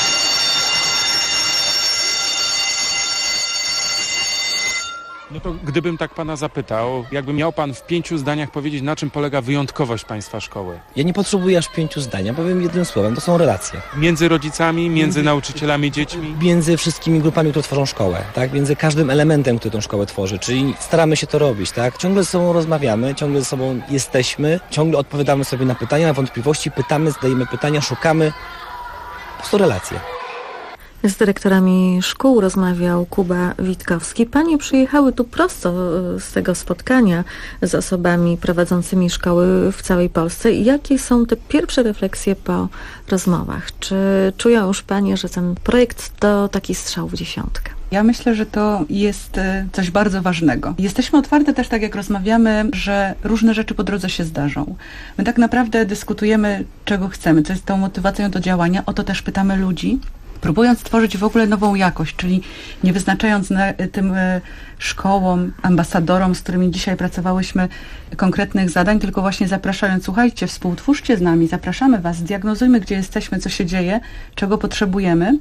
No to gdybym tak pana zapytał, jakby miał pan w 5 zdaniach powiedzieć, na czym polega wyjątkowość państwa szkoły? Ja nie potrzebuję aż 5 zdań, ja powiem jednym słowem, to są relacje. Między rodzicami, między nauczycielami, dziećmi? Między wszystkimi grupami, które tworzą szkołę, tak? Między każdym elementem, który tę szkołę tworzy, czyli staramy się to robić, tak? Ciągle ze sobą rozmawiamy, ciągle ze sobą jesteśmy, ciągle odpowiadamy sobie na pytania, na wątpliwości, pytamy, zadajemy pytania, szukamy. Po prostu relacje. Z dyrektorami szkół rozmawiał Kuba Witkowski. Panie przyjechały tu prosto z tego spotkania z osobami prowadzącymi szkoły w całej Polsce. Jakie są te pierwsze refleksje po rozmowach? Czy czują już Panie, że ten projekt to taki strzał w dziesiątkę? Ja myślę, że to jest coś bardzo ważnego. Jesteśmy otwarte też, tak jak rozmawiamy, że różne rzeczy po drodze się zdarzą. My tak naprawdę dyskutujemy, czego chcemy, co jest tą motywacją do działania. O to też pytamy ludzi, próbując stworzyć w ogóle nową jakość, czyli nie wyznaczając tym szkołom, ambasadorom, z którymi dzisiaj pracowałyśmy, konkretnych zadań, tylko właśnie zapraszając, słuchajcie, współtwórzcie z nami, zapraszamy Was, zdiagnozujmy, gdzie jesteśmy, co się dzieje, czego potrzebujemy.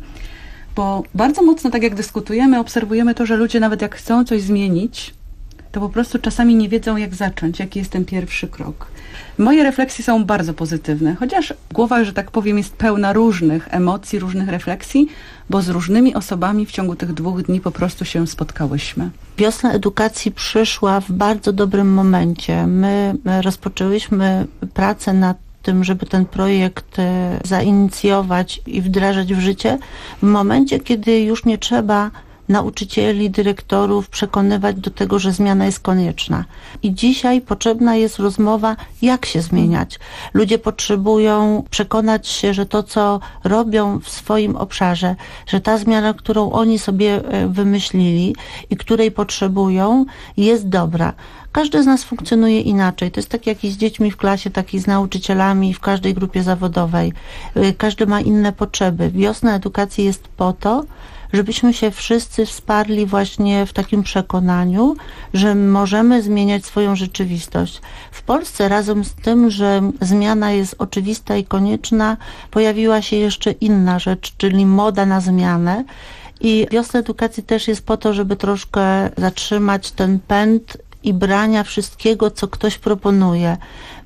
Bo bardzo mocno, tak jak dyskutujemy, obserwujemy to, że ludzie nawet jak chcą coś zmienić, to po prostu czasami nie wiedzą, jak zacząć, jaki jest ten pierwszy krok. Moje refleksje są bardzo pozytywne, chociaż głowa, że tak powiem, jest pełna różnych emocji, różnych refleksji, bo z różnymi osobami w ciągu tych 2 dni po prostu się spotkałyśmy. Wiosna edukacji przyszła w bardzo dobrym momencie. My rozpoczęłyśmy pracę nad tym, żeby ten projekt zainicjować i wdrażać w życie w momencie, kiedy już nie trzeba nauczycieli, dyrektorów przekonywać do tego, że zmiana jest konieczna. I dzisiaj potrzebna jest rozmowa, jak się zmieniać. Ludzie potrzebują przekonać się, że to, co robią w swoim obszarze, że ta zmiana, którą oni sobie wymyślili i której potrzebują, jest dobra. Każdy z nas funkcjonuje inaczej. To jest tak jak i z dziećmi w klasie, tak i z nauczycielami w każdej grupie zawodowej. Każdy ma inne potrzeby. Wiosna edukacji jest po to, żebyśmy się wszyscy wsparli właśnie w takim przekonaniu, że możemy zmieniać swoją rzeczywistość. W Polsce razem z tym, że zmiana jest oczywista i konieczna, pojawiła się jeszcze inna rzecz, czyli moda na zmianę. I wiosna edukacji też jest po to, żeby troszkę zatrzymać ten pęd i brania wszystkiego, co ktoś proponuje.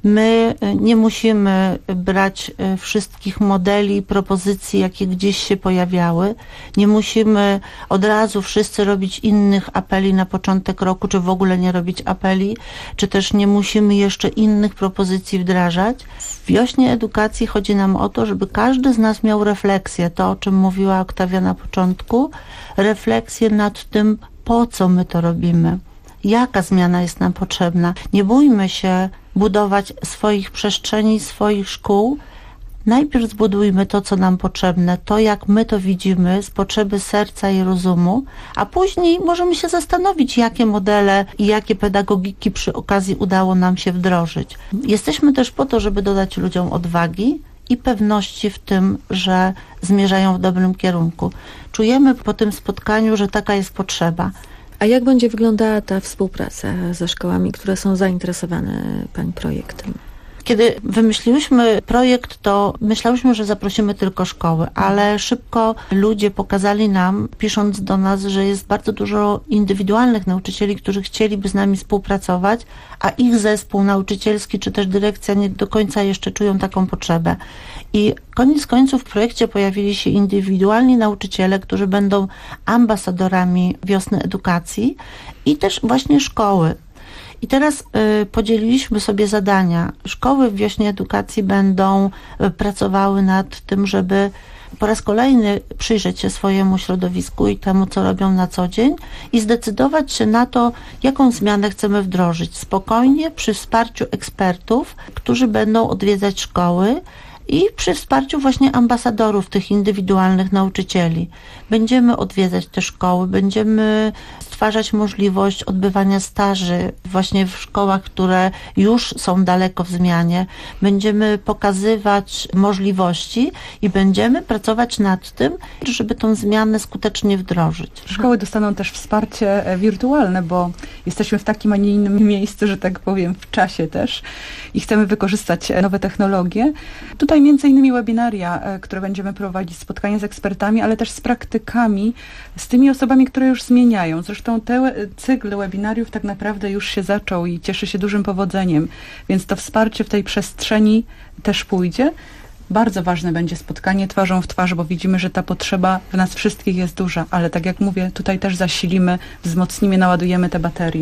My nie musimy brać wszystkich modeli i propozycji, jakie gdzieś się pojawiały. Nie musimy od razu wszyscy robić innych apeli na początek roku, czy w ogóle nie robić apeli, czy też nie musimy jeszcze innych propozycji wdrażać. W wiośnie edukacji chodzi nam o to, żeby każdy z nas miał refleksję, to o czym mówiła Oktawia na początku, refleksję nad tym, po co my to robimy. Jaka zmiana jest nam potrzebna? Nie bójmy się budować swoich przestrzeni, swoich szkół. Najpierw zbudujmy to, co nam potrzebne, to jak my to widzimy z potrzeby serca i rozumu, a później możemy się zastanowić, jakie modele i jakie pedagogiki przy okazji udało nam się wdrożyć. Jesteśmy też po to, żeby dodać ludziom odwagi i pewności w tym, że zmierzają w dobrym kierunku. Czujemy po tym spotkaniu, że taka jest potrzeba. A jak będzie wyglądała ta współpraca ze szkołami, które są zainteresowane Pani projektem? Kiedy wymyśliłyśmy projekt, to myślałyśmy, że zaprosimy tylko szkoły, ale szybko ludzie pokazali nam, pisząc do nas, że jest bardzo dużo indywidualnych nauczycieli, którzy chcieliby z nami współpracować, a ich zespół nauczycielski czy też dyrekcja nie do końca jeszcze czują taką potrzebę. I koniec końców w projekcie pojawili się indywidualni nauczyciele, którzy będą ambasadorami wiosny edukacji i też właśnie szkoły. I teraz podzieliliśmy sobie zadania. Szkoły w wiośnie edukacji będą pracowały nad tym, żeby po raz kolejny przyjrzeć się swojemu środowisku i temu, co robią na co dzień i zdecydować się na to, jaką zmianę chcemy wdrożyć. Spokojnie, przy wsparciu ekspertów, którzy będą odwiedzać szkoły i przy wsparciu właśnie ambasadorów tych indywidualnych nauczycieli. Będziemy odwiedzać te szkoły, będziemy stwarzać możliwość odbywania staży właśnie w szkołach, które już są daleko w zmianie. Będziemy pokazywać możliwości i będziemy pracować nad tym, żeby tą zmianę skutecznie wdrożyć. Szkoły dostaną też wsparcie wirtualne, bo jesteśmy w takim, a nie innym miejscu, że tak powiem, w czasie też i chcemy wykorzystać nowe technologie. Tutaj między innymi webinaria, które będziemy prowadzić, spotkania z ekspertami, ale też z praktykami, z tymi osobami, które już zmieniają. Zresztą ten cykl webinariów tak naprawdę już się zaczął i cieszy się dużym powodzeniem, więc to wsparcie w tej przestrzeni też pójdzie. Bardzo ważne będzie spotkanie twarzą w twarz, bo widzimy, że ta potrzeba w nas wszystkich jest duża, ale tak jak mówię, tutaj też zasilimy, wzmocnimy, naładujemy te baterie.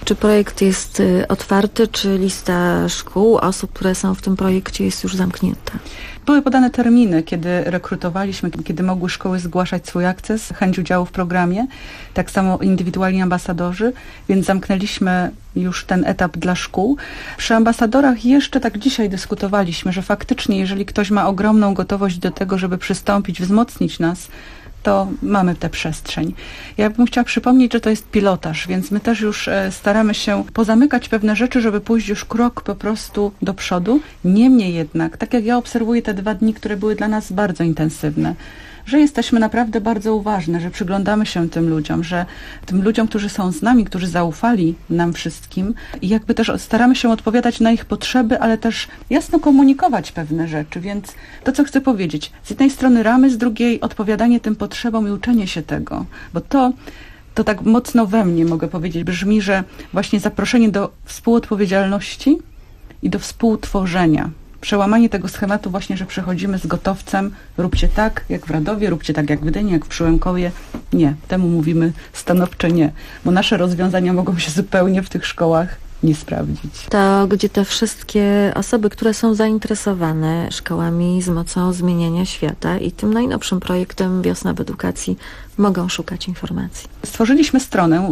Czy projekt jest otwarty, czy lista szkół, osób, które są w tym projekcie, jest już zamknięta? Były podane terminy, kiedy rekrutowaliśmy, kiedy mogły szkoły zgłaszać swój akces, chęć udziału w programie, tak samo indywidualni ambasadorzy, więc zamknęliśmy już ten etap dla szkół. Przy ambasadorach jeszcze tak dzisiaj dyskutowaliśmy, że faktycznie jeżeli ktoś ma ogromną gotowość do tego, żeby przystąpić, wzmocnić nas, to mamy tę przestrzeń. Ja bym chciała przypomnieć, że to jest pilotaż, więc my też już staramy się pozamykać pewne rzeczy, żeby pójść już krok po prostu do przodu. Niemniej jednak, tak jak ja obserwuję te 2 dni, które były dla nas bardzo intensywne, że jesteśmy naprawdę bardzo uważne, że przyglądamy się tym ludziom, którzy są z nami, którzy zaufali nam wszystkim i jakby też staramy się odpowiadać na ich potrzeby, ale też jasno komunikować pewne rzeczy, więc to, co chcę powiedzieć, z jednej strony ramy, z drugiej odpowiadanie tym potrzebom i uczenie się tego, bo to tak mocno we mnie, mogę powiedzieć, brzmi, że właśnie zaproszenie do współodpowiedzialności i do współtworzenia. Przełamanie tego schematu właśnie, że przechodzimy z gotowcem, róbcie tak jak w Radowie, róbcie tak jak w Gdyni, jak w Przyłękowie. Nie, temu mówimy stanowczo nie, bo nasze rozwiązania mogą się zupełnie w tych szkołach nie sprawdzić. To gdzie te wszystkie osoby, które są zainteresowane szkołami z mocą zmieniania świata i tym najnowszym projektem Wiosna w Edukacji mogą szukać informacji? Stworzyliśmy stronę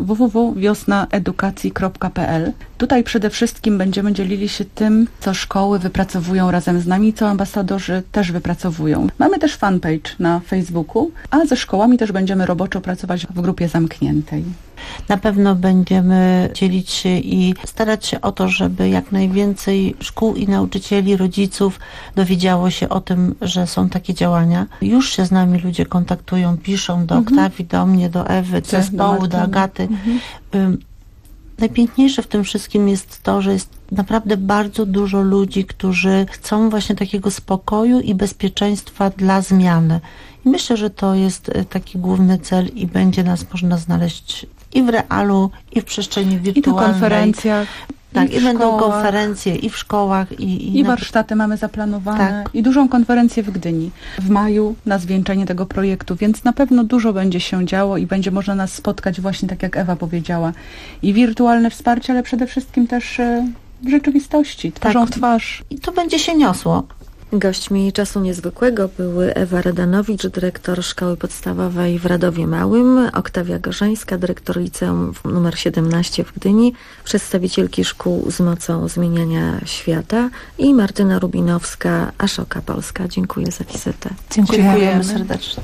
www.wiosnaedukacji.pl. Tutaj przede wszystkim będziemy dzielili się tym, co szkoły wypracowują razem z nami, co ambasadorzy też wypracowują. Mamy też fanpage na Facebooku, a ze szkołami też będziemy roboczo pracować w grupie zamkniętej. Na pewno będziemy dzielić się i starać się o to, żeby jak najwięcej szkół i nauczycieli, rodziców dowiedziało się o tym, że są takie działania. Już się z nami ludzie kontaktują, piszą do Oktawii, do mnie, do Ewy, do zespołu, do Agaty. Najpiękniejsze w tym wszystkim jest to, że jest naprawdę bardzo dużo ludzi, którzy chcą właśnie takiego spokoju i bezpieczeństwa dla zmiany. I myślę, że to jest taki główny cel i będzie nas można znaleźć i w realu, i w przestrzeni wirtualnej. I na konferencjach. Tak, i będą konferencje i w szkołach. I warsztaty mamy zaplanowane. Tak. I dużą konferencję w Gdyni w maju na zwieńczenie tego projektu, więc na pewno dużo będzie się działo i będzie można nas spotkać właśnie tak jak Ewa powiedziała. I wirtualne wsparcie, ale przede wszystkim też w rzeczywistości, twarzą w twarz. I to będzie się niosło. Gośćmi Czasu Niezwykłego były Ewa Radanowicz, dyrektor Szkoły Podstawowej w Radowie Małym, Oktawia Gorzeńska, dyrektor liceum nr 17 w Gdyni, przedstawicielki szkół z mocą zmieniania świata i Martyna Rubinowska, Ashoka Polska. Dziękuję za wizytę. Dziękujemy serdecznie.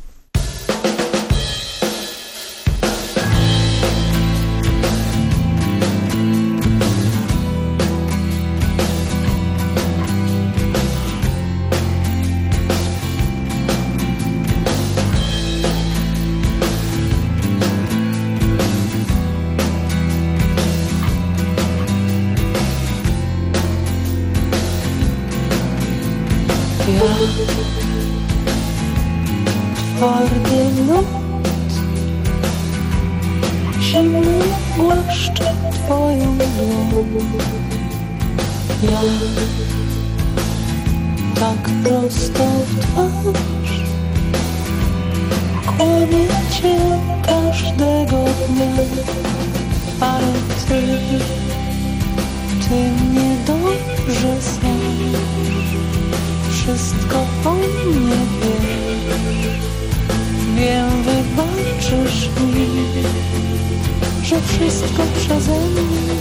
Twardy lód, zimny głaszcze twoją dłoń. Ja tak prosto w twarz kłamię cię każdego dnia, ale ty mnie dobrze znasz. Wszystko o mnie wiesz. Wiem, wybaczysz mi, że wszystko przeze mnie.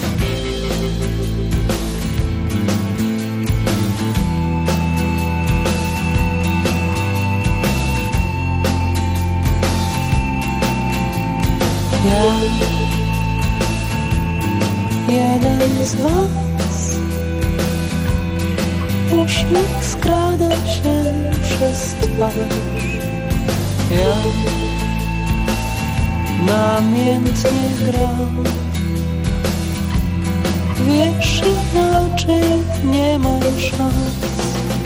Ja, jeden z was, uśmiech skrada się przez twarz. Ja namiętnie gram. Wiesz, inaczej nie mam szans.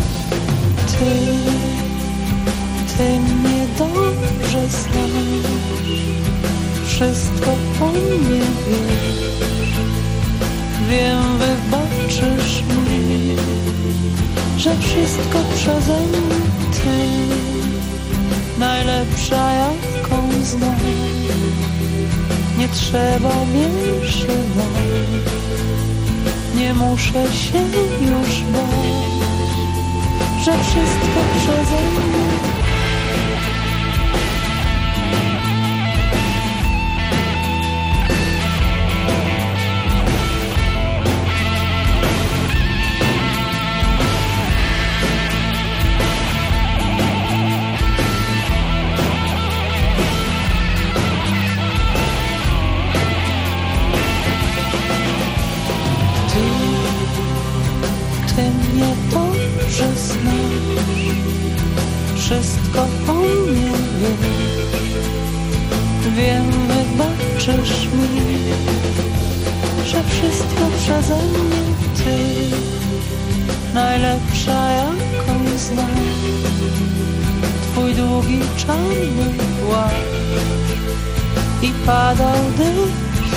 Ty mnie dobrze znasz. Wszystko o mnie wiesz. Wiem, wybaczysz mi, że wszystko przeze mnie ty. Najlepsza jaką znam. Nie trzeba więcej bać, nie muszę się już bać, że wszystko przeze mnie. Ty mnie dobrze znasz, wszystko o mnie wiesz. Wiem, wybaczysz mi, że wszystko przeze mnie ty. Najlepsza jaką znam, twój długi czarny płaszcz i padał deszcz,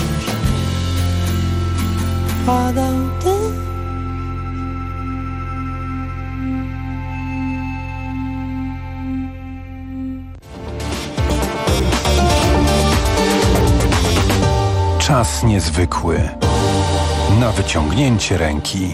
padał deszcz. Czas niezwykły. Na wyciągnięcie ręki.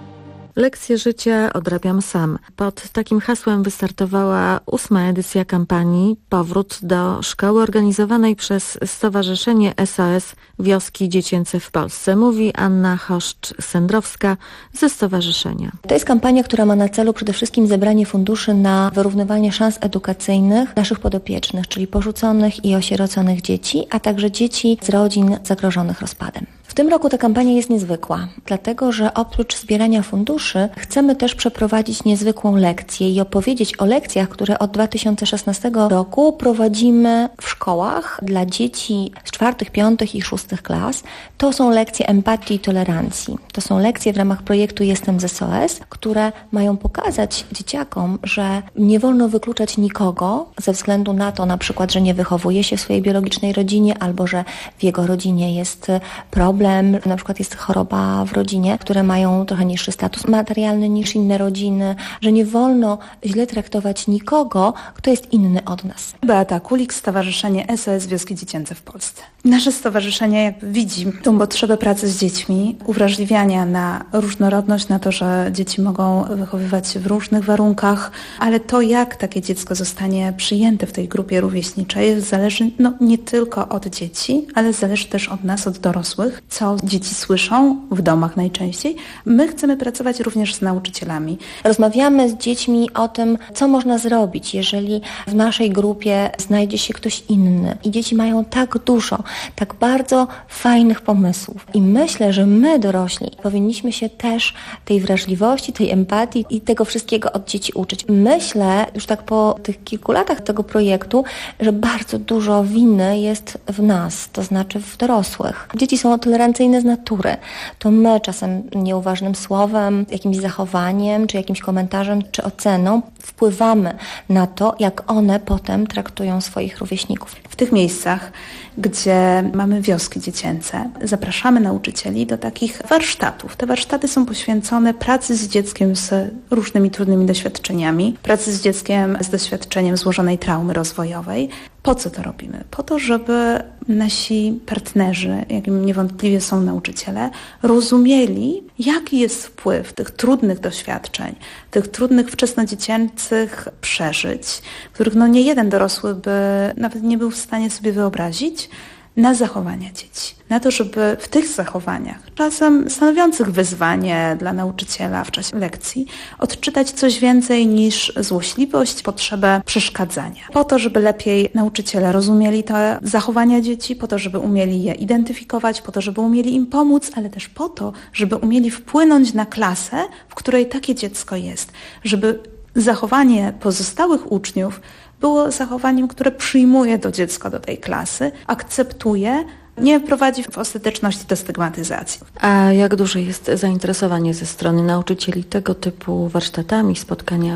Lekcje życia odrabiam sam. Pod takim hasłem wystartowała 8. edycja kampanii Powrót do szkoły organizowanej przez Stowarzyszenie SOS Wioski Dziecięce w Polsce. Mówi Anna Choszcz-Sendrowska ze stowarzyszenia. To jest kampania, która ma na celu przede wszystkim zebranie funduszy na wyrównywanie szans edukacyjnych naszych podopiecznych, czyli porzuconych i osieroconych dzieci, a także dzieci z rodzin zagrożonych rozpadem. W tym roku ta kampania jest niezwykła, dlatego że oprócz zbierania funduszy chcemy też przeprowadzić niezwykłą lekcję i opowiedzieć o lekcjach, które od 2016 roku prowadzimy w szkołach dla dzieci z 4., 5. i 6. klas. To są lekcje empatii i tolerancji. To są lekcje w ramach projektu Jestem z SOS, które mają pokazać dzieciakom, że nie wolno wykluczać nikogo ze względu na to na przykład, że nie wychowuje się w swojej biologicznej rodzinie albo że w jego rodzinie jest problem, na przykład jest choroba w rodzinie, które mają trochę niższy status materialny niż inne rodziny, że nie wolno źle traktować nikogo, kto jest inny od nas. Beata Kulik, Stowarzyszenie SOS Wioski Dziecięce w Polsce. Nasze stowarzyszenie widzi tą potrzebę pracy z dziećmi, uwrażliwiania na różnorodność, na to, że dzieci mogą wychowywać się w różnych warunkach, ale to, jak takie dziecko zostanie przyjęte w tej grupie rówieśniczej, zależy nie tylko od dzieci, ale zależy też od nas, od dorosłych, co dzieci słyszą w domach najczęściej. My chcemy pracować również z nauczycielami. Rozmawiamy z dziećmi o tym, co można zrobić, jeżeli w naszej grupie znajdzie się ktoś inny. I dzieci mają tak dużo, tak bardzo fajnych pomysłów. I myślę, że my, dorośli, powinniśmy się też tej wrażliwości, tej empatii i tego wszystkiego od dzieci uczyć. Myślę, już tak po tych kilku latach tego projektu, że bardzo dużo winy jest w nas, to znaczy w dorosłych. Dzieci są tolerancyjne z natury. To my czasem nieuważnym słowem, jakimś zachowaniem, czy jakimś komentarzem, czy oceną wpływamy na to, jak one potem traktują swoich rówieśników. W tych miejscach, gdzie mamy wioski dziecięce, zapraszamy nauczycieli do takich warsztatów. Te warsztaty są poświęcone pracy z dzieckiem z różnymi trudnymi doświadczeniami, pracy z dzieckiem z doświadczeniem złożonej traumy rozwojowej. Po co to robimy? Po to, żeby nasi partnerzy, jakim niewątpliwie są nauczyciele, rozumieli, jaki jest wpływ tych trudnych doświadczeń, tych trudnych wczesnodziecięcych przeżyć, których nie jeden dorosły by nawet nie był w stanie sobie wyobrazić, na zachowania dzieci. Na to, żeby w tych zachowaniach, czasem stanowiących wyzwanie dla nauczyciela w czasie lekcji, odczytać coś więcej niż złośliwość, potrzebę przeszkadzania. Po to, żeby lepiej nauczyciele rozumieli te zachowania dzieci, po to, żeby umieli je identyfikować, po to, żeby umieli im pomóc, ale też po to, żeby umieli wpłynąć na klasę, w której takie dziecko jest. Żeby zachowanie pozostałych uczniów było zachowaniem, które przyjmuje to dziecko do tej klasy, akceptuje, nie prowadzi w ostateczności do stygmatyzacji. A jak duże jest zainteresowanie ze strony nauczycieli tego typu warsztatami, spotkaniami?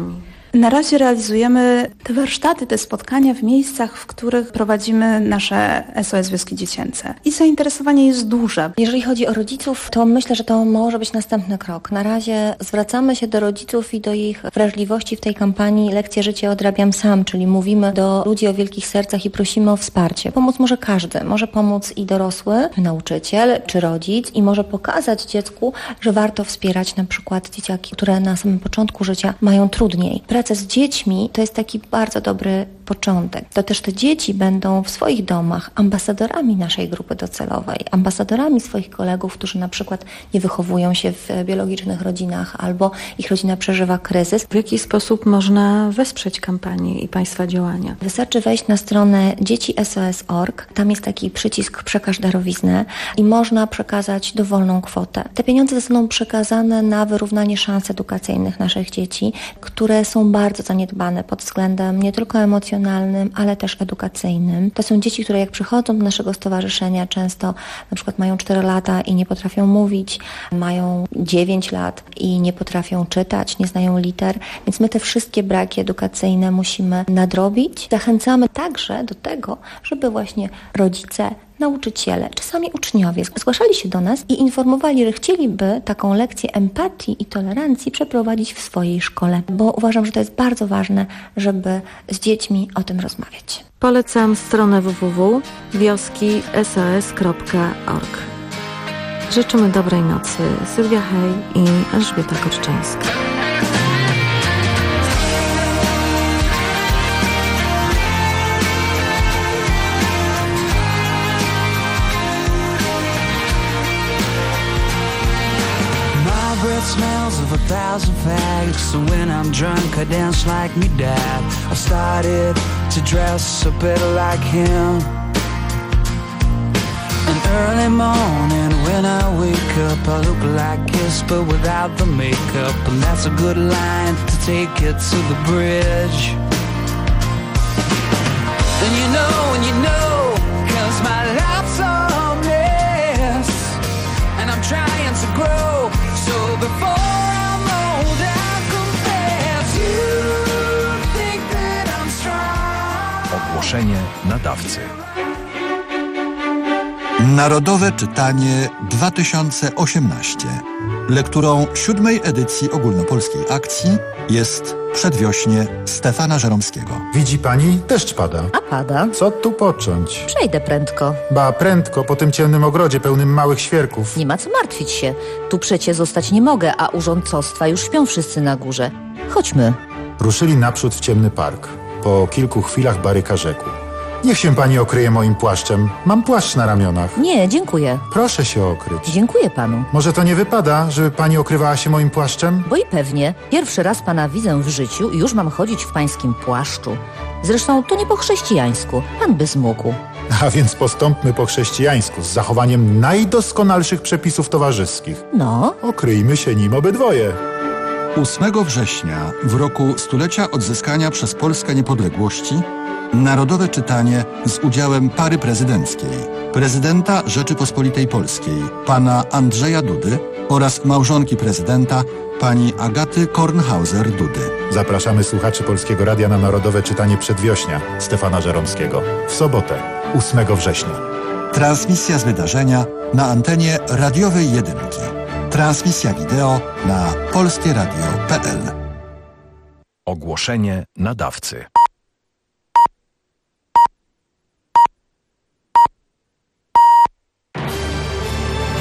Na razie realizujemy te warsztaty, te spotkania w miejscach, w których prowadzimy nasze SOS Wioski Dziecięce. I zainteresowanie jest duże. Jeżeli chodzi o rodziców, to myślę, że to może być następny krok. Na razie zwracamy się do rodziców i do ich wrażliwości w tej kampanii Lekcje życia odrabiam sam, czyli mówimy do ludzi o wielkich sercach i prosimy o wsparcie. Pomóc może każdy. Może pomóc i dorosły, nauczyciel czy rodzic i może pokazać dziecku, że warto wspierać na przykład dzieciaki, które na samym początku życia mają trudniej. Praca z dziećmi to jest taki bardzo dobry początek. To też te dzieci będą w swoich domach ambasadorami naszej grupy docelowej, ambasadorami swoich kolegów, którzy na przykład nie wychowują się w biologicznych rodzinach albo ich rodzina przeżywa kryzys. W jaki sposób można wesprzeć kampanię i Państwa działania? Wystarczy wejść na stronę dziecisos.org. Tam jest taki przycisk przekaż darowiznę i można przekazać dowolną kwotę. Te pieniądze zostaną przekazane na wyrównanie szans edukacyjnych naszych dzieci, które są bardzo zaniedbane pod względem nie tylko emocjonalnym, ale też edukacyjnym. To są dzieci, które jak przychodzą do naszego stowarzyszenia, często na przykład mają 4 lata i nie potrafią mówić, mają 9 lat i nie potrafią czytać, nie znają liter, więc my te wszystkie braki edukacyjne musimy nadrobić. Zachęcamy także do tego, żeby właśnie rodzice, nauczyciele, czasami uczniowie zgłaszali się do nas i informowali, że chcieliby taką lekcję empatii i tolerancji przeprowadzić w swojej szkole, bo uważam, że to jest bardzo ważne, żeby z dziećmi o tym rozmawiać. Polecam stronę www.wioskisos.org. Życzymy dobrej nocy. Sylwia Hej i Elżbieta Korczyńska. Smells of 1,000 fags. So when I'm drunk I dance like me dad. I started to dress a bit like him. An early morning when I wake up I look like Kiss but without the makeup. And that's a good line to take it to the bridge. And you know, 'cause my life's a mess. And I'm trying to grow. So before I'm old, I'll confess. You think that I'm strong. Ogłoszenie nadawcy. Narodowe Czytanie 2018. Lekturą 7. edycji ogólnopolskiej akcji jest Przedwiośnie Stefana Żeromskiego. Widzi pani? Deszcz pada. A pada? Co tu począć? Przejdę prędko. Ba, prędko, po tym ciemnym ogrodzie pełnym małych świerków. Nie ma co martwić się. Tu przecie zostać nie mogę, a urządcostwa już śpią wszyscy na górze. Chodźmy. Ruszyli naprzód w ciemny park. Po kilku chwilach Baryka rzekł. Niech się pani okryje moim płaszczem. Mam płaszcz na ramionach. Nie, dziękuję. Proszę się okryć. Dziękuję panu. Może to nie wypada, żeby pani okrywała się moim płaszczem? Bo i pewnie. Pierwszy raz pana widzę w życiu i już mam chodzić w pańskim płaszczu. Zresztą to nie po chrześcijańsku. Pan by zmógł. A więc postąpmy po chrześcijańsku, z zachowaniem najdoskonalszych przepisów towarzyskich. No? Okryjmy się nim obydwoje. 8 września, w roku stulecia odzyskania przez Polskę niepodległości, Narodowe Czytanie z udziałem pary prezydenckiej, prezydenta Rzeczypospolitej Polskiej, pana Andrzeja Dudy oraz małżonki prezydenta, pani Agaty Kornhauser-Dudy. Zapraszamy słuchaczy Polskiego Radia na Narodowe Czytanie Przedwiośnia Stefana Żeromskiego w sobotę, 8 września. Transmisja z wydarzenia na antenie radiowej Jedynki. Transmisja wideo na polskieradio.pl. Ogłoszenie nadawcy.